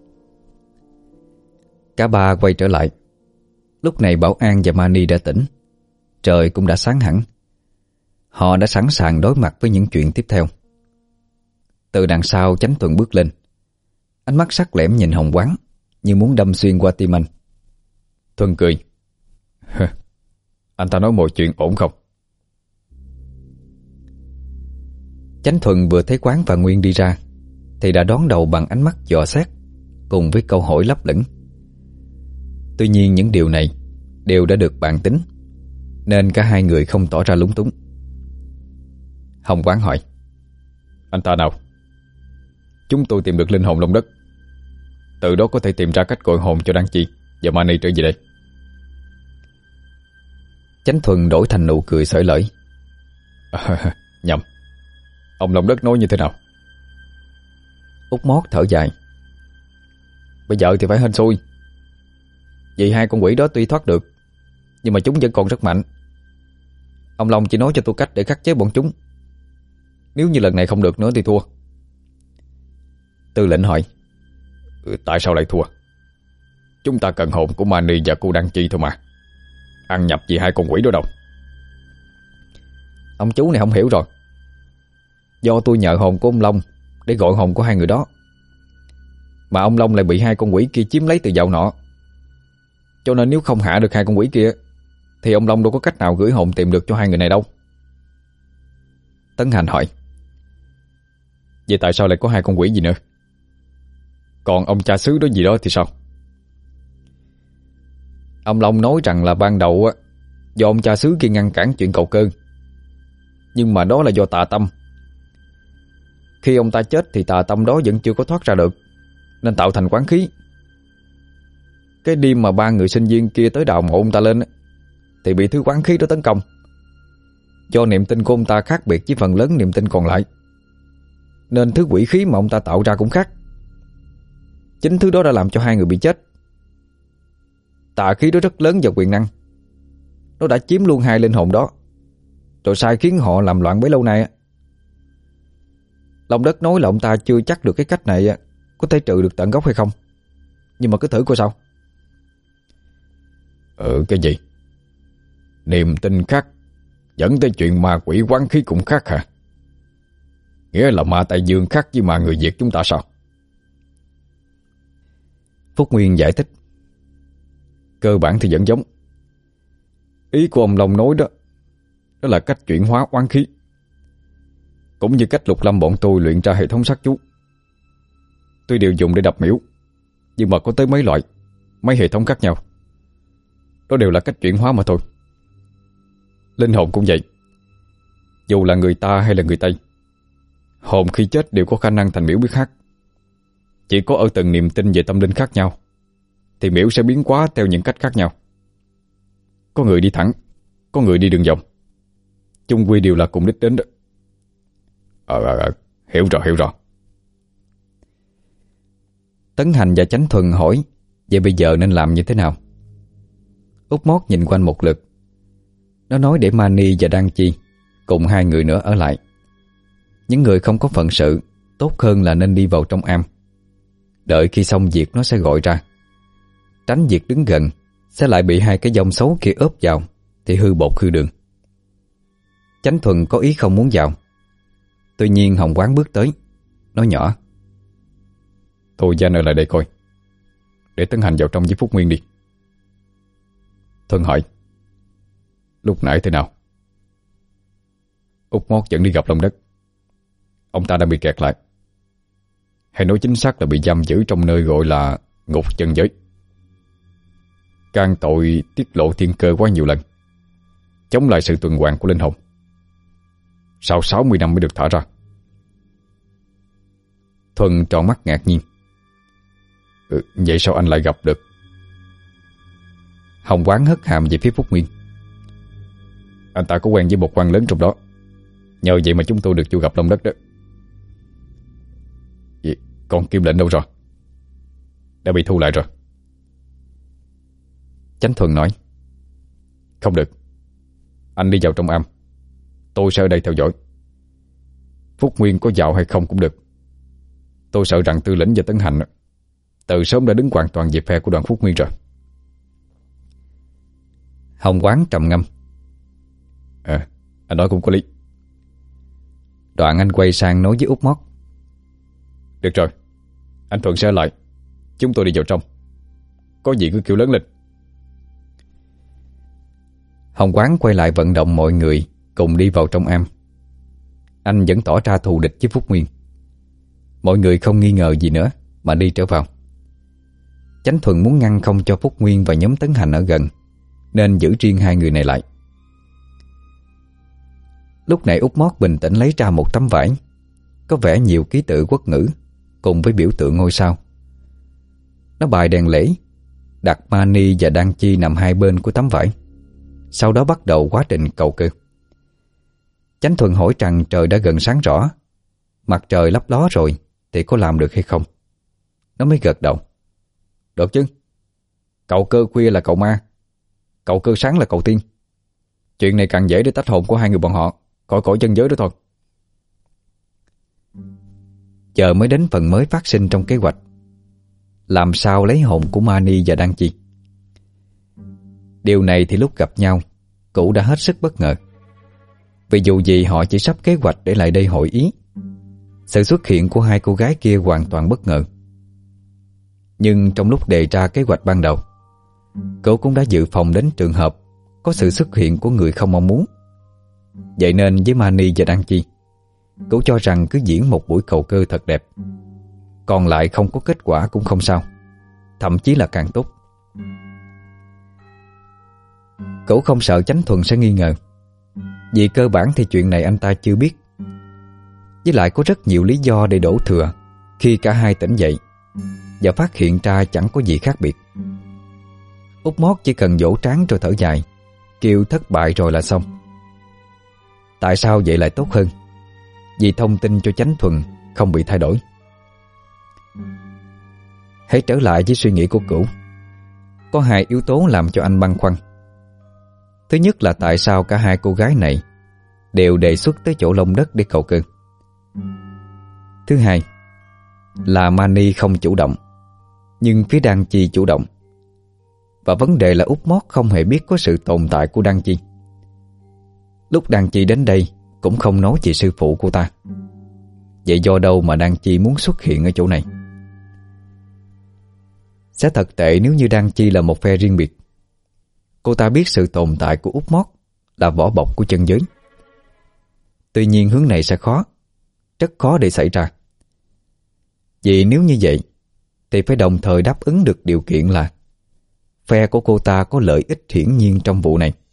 Cả ba quay trở lại. Lúc này Bảo An và Mani đã tỉnh. Trời cũng đã sáng hẳn. Họ đã sẵn sàng đối mặt với những chuyện tiếp theo. Từ đằng sau Chánh Thuần bước lên. Ánh mắt sắc lẻm nhìn Hồng Quán, như muốn đâm xuyên qua tim anh. Thuần cười. Anh ta nói mọi chuyện ổn không? Chánh Thuần vừa thấy Quán và Nguyên đi ra thì đã đón đầu bằng ánh mắt dò xét cùng với câu hỏi lấp lửng. Tuy nhiên những điều này đều đã được bàn tính, nên cả hai người không tỏ ra lúng túng. Hồng Quán hỏi: Anh ta nào? Chúng tôi tìm được linh hồn Long Đất, từ đó có thể tìm ra cách gọi hồn cho Đan Chi và Mani trở về đây. Chánh Thuần đổi thành nụ cười xởi lởi. À, nhầm. Ông Long Đất nói như thế nào? Út Mót thở dài. Bây giờ thì phải hên xui. Vì hai con quỷ đó tuy thoát được, nhưng mà chúng vẫn còn rất mạnh. Ông Long chỉ nói cho tôi cách để khắc chế bọn chúng. Nếu như lần này không được nữa thì thua. Tư lệnh hỏi: ừ, Tại sao lại thua? Chúng ta cần hồn của Mani và cô Đan Chi thôi mà. Ăn nhập gì hai con quỷ đó đâu. Ông chú này không hiểu rồi. Do tôi nhờ hồn của ông Long để gọi hồn của hai người đó, mà ông Long lại bị hai con quỷ kia chiếm lấy từ dạo nọ. Cho nên nếu không hạ được hai con quỷ kia thì ông Long đâu có cách nào gửi hồn tìm được cho hai người này đâu. Tấn Hành hỏi: Vậy tại sao lại có hai con quỷ gì nữa? Còn ông cha xứ đó gì đó thì sao? Ông Long nói rằng là ban đầu á, do ông cha xứ kia ngăn cản chuyện cầu cơ. Nhưng mà đó là do tà tâm. Khi ông ta chết thì tà tâm đó vẫn chưa có thoát ra được, nên tạo thành quán khí. Cái đêm mà ba người sinh viên kia tới đào mộ ông ta lên thì bị thứ quán khí đó tấn công. Do niềm tin của ông ta khác biệt với phần lớn niềm tin còn lại, nên thứ quỷ khí mà ông ta tạo ra cũng khác. Chính thứ đó đã làm cho hai người bị chết. Tà khí đó rất lớn và quyền năng. Nó đã chiếm luôn hai linh hồn đó, rồi sai khiến họ làm loạn bấy lâu nay. Long Đất nói là ông ta chưa chắc được cái cách này có thể trừ được tận gốc hay không, nhưng mà cứ thử coi sao. Ừ, cái gì? Niềm tin khác dẫn tới chuyện ma quỷ quán khí cũng khác hả? Nghĩa là ma Tây Dương khác với ma người Việt chúng ta sao? Phúc Nguyên giải thích: Cơ bản thì vẫn giống. Ý của ông Long nói đó Đó là cách chuyển hóa oán khí, cũng như cách Lục Lâm bọn tôi luyện ra hệ thống sát chú. Tuy đều dùng để đập miễu, nhưng mà có tới mấy loại, mấy hệ thống khác nhau. Đó đều là cách chuyển hóa mà thôi. Linh hồn cũng vậy. Dù là người ta hay là người Tây, hồn khi chết đều có khả năng thành miễu biết khác. Chỉ có ở từng niềm tin về tâm linh khác nhau thì miễu sẽ biến hóa theo những cách khác nhau. Có người đi thẳng, có người đi đường vòng, chung quy đều là cùng đích đến đó. Ờ, ờ, ờ, hiểu rồi, hiểu rồi. Tấn Hành và Chánh Thuần hỏi: Vậy bây giờ nên làm như thế nào? Út Mót nhìn quanh một lượt. Nó nói để Mani và Đan Chi cùng hai người nữa ở lại. Những người không có phận sự tốt hơn là nên đi vào trong am. Đợi khi xong việc nó sẽ gọi ra. Tránh việc đứng gần sẽ lại bị hai cái dòng xấu kia ốp vào thì hư bột hư đường. Chánh Thuần có ý không muốn vào. Tuy nhiên Hồng Quán bước tới, nói nhỏ: Thôi Danh ở lại đây coi, để Tấn Hành vào trong với Phúc Nguyên đi. Thuần hỏi: Lúc nãy thế nào? Út Mót dẫn đi gặp Long Đất. Ông ta đang bị kẹt lại, hay nói chính xác là bị giam giữ trong nơi gọi là ngục chân giới. Can tội tiết lộ thiên cơ quá nhiều lần, chống lại sự tuần hoàn của linh hồn. Sau sáu mươi năm mới được thả ra. Thuần tròn mắt ngạc nhiên: ừ, Vậy sao anh lại gặp được? Hồng Quán hất hàm về phía Phúc Nguyên: Anh ta có quen với một quan lớn trong đó, nhờ vậy mà chúng tôi được vô gặp Long Đất đó. Vậy còn Kim Lệnh đâu rồi? Đã bị thu lại rồi. Chánh Thuần nói: Không được, anh đi vào trong am, tôi sẽ ở đây theo dõi. Phúc Nguyên có vào hay không cũng được. Tôi sợ rằng Tư Lĩnh và Tấn Hành từ sớm đã đứng hoàn toàn về phe của đoàn Phúc Nguyên rồi. Hồng Quán trầm ngâm: À, anh nói cũng có lý. Đoạn anh quay sang nói với Út Mót: Được rồi, anh Thuận sẽ ở lại, chúng tôi đi vào trong. Có gì cứ kêu lớn lên. Hồng Quán quay lại vận động mọi người cùng đi vào trong am. Anh vẫn tỏ ra thù địch với Phúc Nguyên. Mọi người không nghi ngờ gì nữa mà đi trở vào. Chánh Thuần muốn ngăn không cho Phúc Nguyên và nhóm Tấn Hành ở gần, nên giữ riêng hai người này lại. Lúc này Út Mót bình tĩnh lấy ra một tấm vải có vẽ nhiều ký tự quốc ngữ cùng với biểu tượng ngôi sao. Nó bài đèn lễ, đặt Mani và Đan Chi nằm hai bên của tấm vải. Sau đó bắt đầu quá trình cầu cơ. Chánh Thuần hỏi rằng trời đã gần sáng rõ, mặt trời lấp ló rồi thì có làm được hay không. Nó mới gật đầu: Được chứ. Cầu cơ khuya là cầu ma, cầu cơ sáng là cầu tiên. Chuyện này càng dễ để tách hồn của hai người bọn họ khỏi cõi chân giới đó thôi. Giờ mới đến phần mới phát sinh trong kế hoạch: làm sao lấy hồn của Mani và Đan Chi. Điều này thì lúc gặp nhau Cụ đã hết sức bất ngờ. Vì dù gì họ chỉ sắp kế hoạch để lại đây hội ý. Sự xuất hiện của hai cô gái kia hoàn toàn bất ngờ. Nhưng trong lúc đề ra kế hoạch ban đầu, Cụ cũng đã dự phòng đến trường hợp có sự xuất hiện của người không mong muốn. Vậy nên với Mani và Đan Chi, Cửu cho rằng cứ diễn một buổi cầu cơ thật đẹp, còn lại không có kết quả cũng không sao, thậm chí là càng tốt. Cửu không sợ Chánh Thuần sẽ nghi ngờ, vì cơ bản thì chuyện này anh ta chưa biết. Với lại có rất nhiều lý do để đổ thừa khi cả hai tỉnh dậy và phát hiện ra chẳng có gì khác biệt. Út Mót chỉ cần vỗ trán rồi thở dài, kêu thất bại rồi là xong. Tại sao vậy lại tốt hơn? Vì thông tin cho Chánh Thuần không bị thay đổi. Hãy trở lại với suy nghĩ của Cửu. Có hai yếu tố làm cho anh băn khoăn. Thứ nhất là tại sao cả hai cô gái này đều đề xuất tới chỗ lông đất để cầu cơ. Thứ hai là Mani không chủ động, nhưng phía Đan Chi chủ động. Và vấn đề là Út Mót không hề biết có sự tồn tại của Đan Chi. Lúc Đan Chi đến đây cũng không nói về sư phụ cô ta. Vậy do đâu mà Đan Chi muốn xuất hiện ở chỗ này? Sẽ thật tệ nếu như Đan Chi là một phe riêng biệt. Cô ta biết sự tồn tại của Út Mót là vỏ bọc của chân giới. Tuy nhiên hướng này sẽ khó, rất khó để xảy ra. Vì nếu như vậy thì phải đồng thời đáp ứng được điều kiện là phe của cô ta có lợi ích hiển nhiên trong vụ này.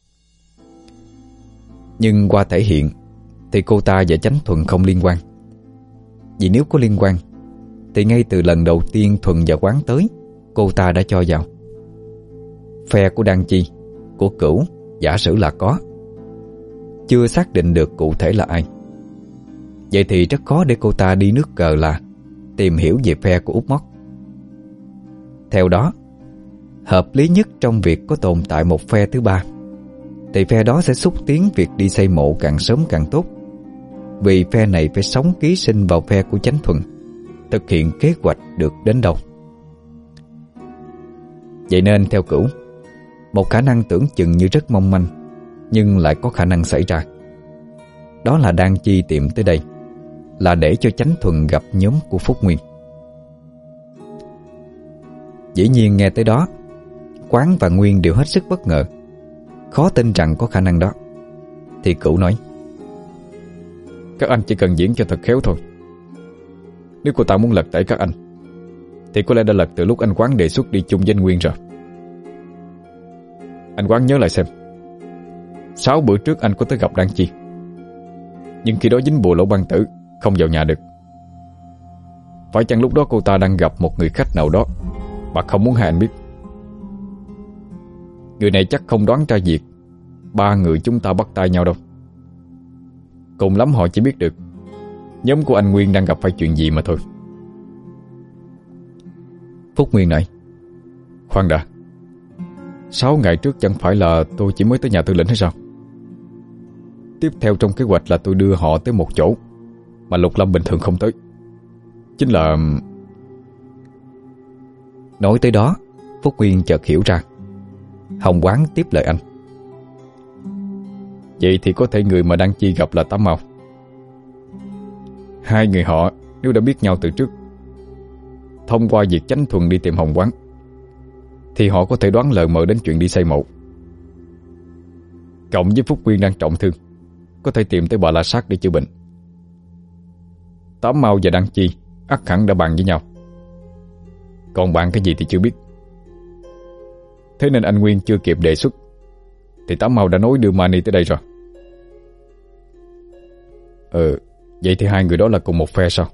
Nhưng qua thể hiện thì cô ta và Chánh Thuần không liên quan. Vì nếu có liên quan thì ngay từ lần đầu tiên Thuần và Quán tới, cô ta đã cho vào. Phe của Đan Chi, của Cửu giả sử là có, chưa xác định được cụ thể là ai. Vậy thì rất khó để cô ta đi nước cờ là tìm hiểu về phe của Út Mót. Theo đó, hợp lý nhất trong việc có tồn tại một phe thứ ba thì phe đó sẽ xúc tiến việc đi xây mộ càng sớm càng tốt. Vì phe này phải sống ký sinh vào phe của Chánh Thuần, thực hiện kế hoạch được đến đâu. Vậy nên theo Cửu, một khả năng tưởng chừng như rất mong manh nhưng lại có khả năng xảy ra, đó là Đan Chi tìm tới đây là để cho Chánh Thuần gặp nhóm của Phúc Nguyên. Dĩ nhiên nghe tới đó, Quán và Nguyên đều hết sức bất ngờ, khó tin rằng có khả năng đó. Thì Cửu nói: Các anh chỉ cần diễn cho thật khéo thôi. Nếu cô ta muốn lật tẩy các anh thì có lẽ đã lật từ lúc anh Quán đề xuất đi chung với anh Nguyên rồi. Anh Quán nhớ lại xem, sáu bữa trước anh có tới gặp Đan Chi, nhưng khi đó dính bùa lỗ băng tử, không vào nhà được. Phải chăng lúc đó cô ta đang gặp một người khách nào đó mà không muốn hai anh biết? Người này chắc không đoán ra việc ba người chúng ta bắt tay nhau đâu. Cùng lắm họ chỉ biết được nhóm của anh Nguyên đang gặp phải chuyện gì mà thôi. Phúc Nguyên nói: Khoan đã, sáu ngày trước chẳng phải là tôi chỉ mới tới nhà Tư lệnh hay sao? Tiếp theo trong kế hoạch là tôi đưa họ tới một chỗ mà Lục Lâm bình thường không tới. Chính là... Nói tới đó, Phúc Nguyên chợt hiểu ra. Hồng Quán tiếp lời anh: Vậy thì có thể người mà Đan Chi gặp là Tám Mao. Hai người họ nếu đã biết nhau từ trước, thông qua việc Chánh Thuần đi tìm Hồng Quán, thì họ có thể đoán lờ mờ đến chuyện đi xây mộ. Cộng với Phúc Nguyên đang trọng thương, có thể tìm tới Bà La Sát để chữa bệnh. Tám Mao và Đan Chi ắt hẳn đã bàn với nhau, còn bàn cái gì thì chưa biết. Thế nên anh Nguyên chưa kịp đề xuất thì Tám Mao đã nói đưa Mani tới đây rồi. Ừ, vậy thì hai người đó là cùng một phe sao?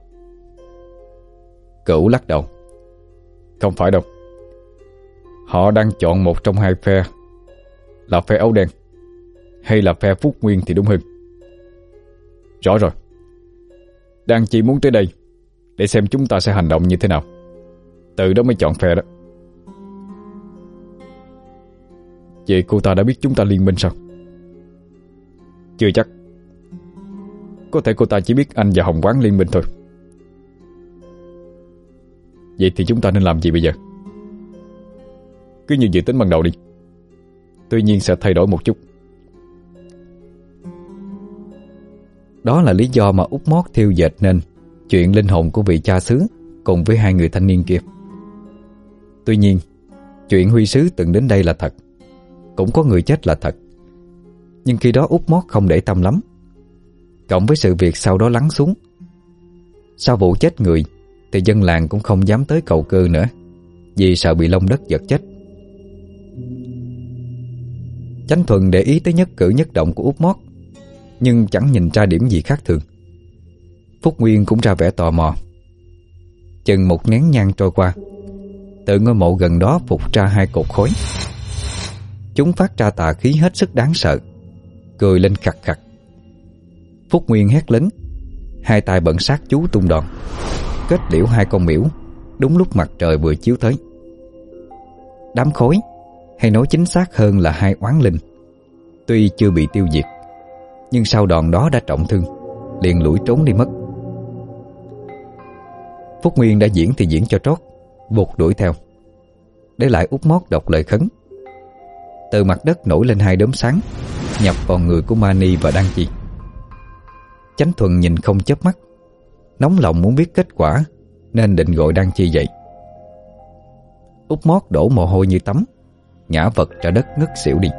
Cửu lắc đầu: Không phải đâu. Họ đang chọn một trong hai phe, là phe áo đen hay là phe Phúc Nguyên thì đúng hơn. Rõ rồi, Đan Chi muốn tới đây để xem chúng ta sẽ hành động như thế nào, từ đó mới chọn phe đó. Vậy cô ta đã biết chúng ta liên minh sao? Chưa chắc. Có thể cô ta chỉ biết anh và Hồng Quán liên minh thôi. Vậy thì chúng ta nên làm gì bây giờ? Cứ như dự tính ban đầu đi, tuy nhiên sẽ thay đổi một chút. Đó là lý do mà Út Mót thiêu dệt nên chuyện linh hồn của vị cha xứ cùng với hai người thanh niên kia. Tuy nhiên, chuyện Huy sứ từng đến đây là thật, cũng có người chết là thật. Nhưng khi đó Út Mót không để tâm lắm, cộng với sự việc sau đó lắng xuống. Sau vụ chết người thì dân làng cũng không dám tới cầu cư nữa, vì sợ bị lông đất giật chết. Chánh Thuần để ý tới nhất cử nhất động của Út Mót, nhưng chẳng nhìn ra điểm gì khác thường. Phúc Nguyên cũng ra vẻ tò mò. Chừng một nén nhang trôi qua, từ ngôi mộ gần đó phụt ra hai cột khói. Chúng phát ra tà khí hết sức đáng sợ, cười lên khặt khặt. Phúc Nguyên hét lớn, hai tay bận sát chú tung đòn, kết liễu hai con miễu đúng lúc mặt trời vừa chiếu tới. Đám khói, hay nói chính xác hơn là hai oán linh, tuy chưa bị tiêu diệt, nhưng sau đòn đó đã trọng thương, liền lủi trốn đi mất. Phúc Nguyên đã diễn thì diễn cho trót, vụt đuổi theo, để lại Út Mót đọc lời khấn. Từ mặt đất nổi lên hai đốm sáng, nhập vào người của Mani và Đan Chi. Chánh Thuần nhìn không chớp mắt, nóng lòng muốn biết kết quả, nên định gọi Đan Chi dậy. Út Mót đổ mồ hôi như tắm, ngã vật ra đất ngất xỉu đi.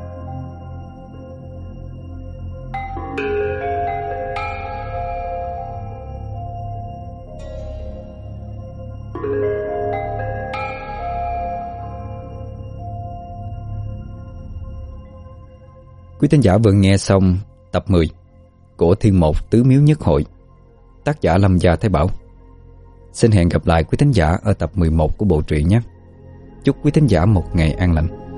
Quý thính giả vừa nghe xong tập mười của Thiên Một Tứ Miếu Nhất Hội, tác giả Lâm Gia Thái Bảo. Xin hẹn gặp lại quý thính giả ở tập mười một của bộ truyện nhé. Chúc quý thính giả một ngày an lành.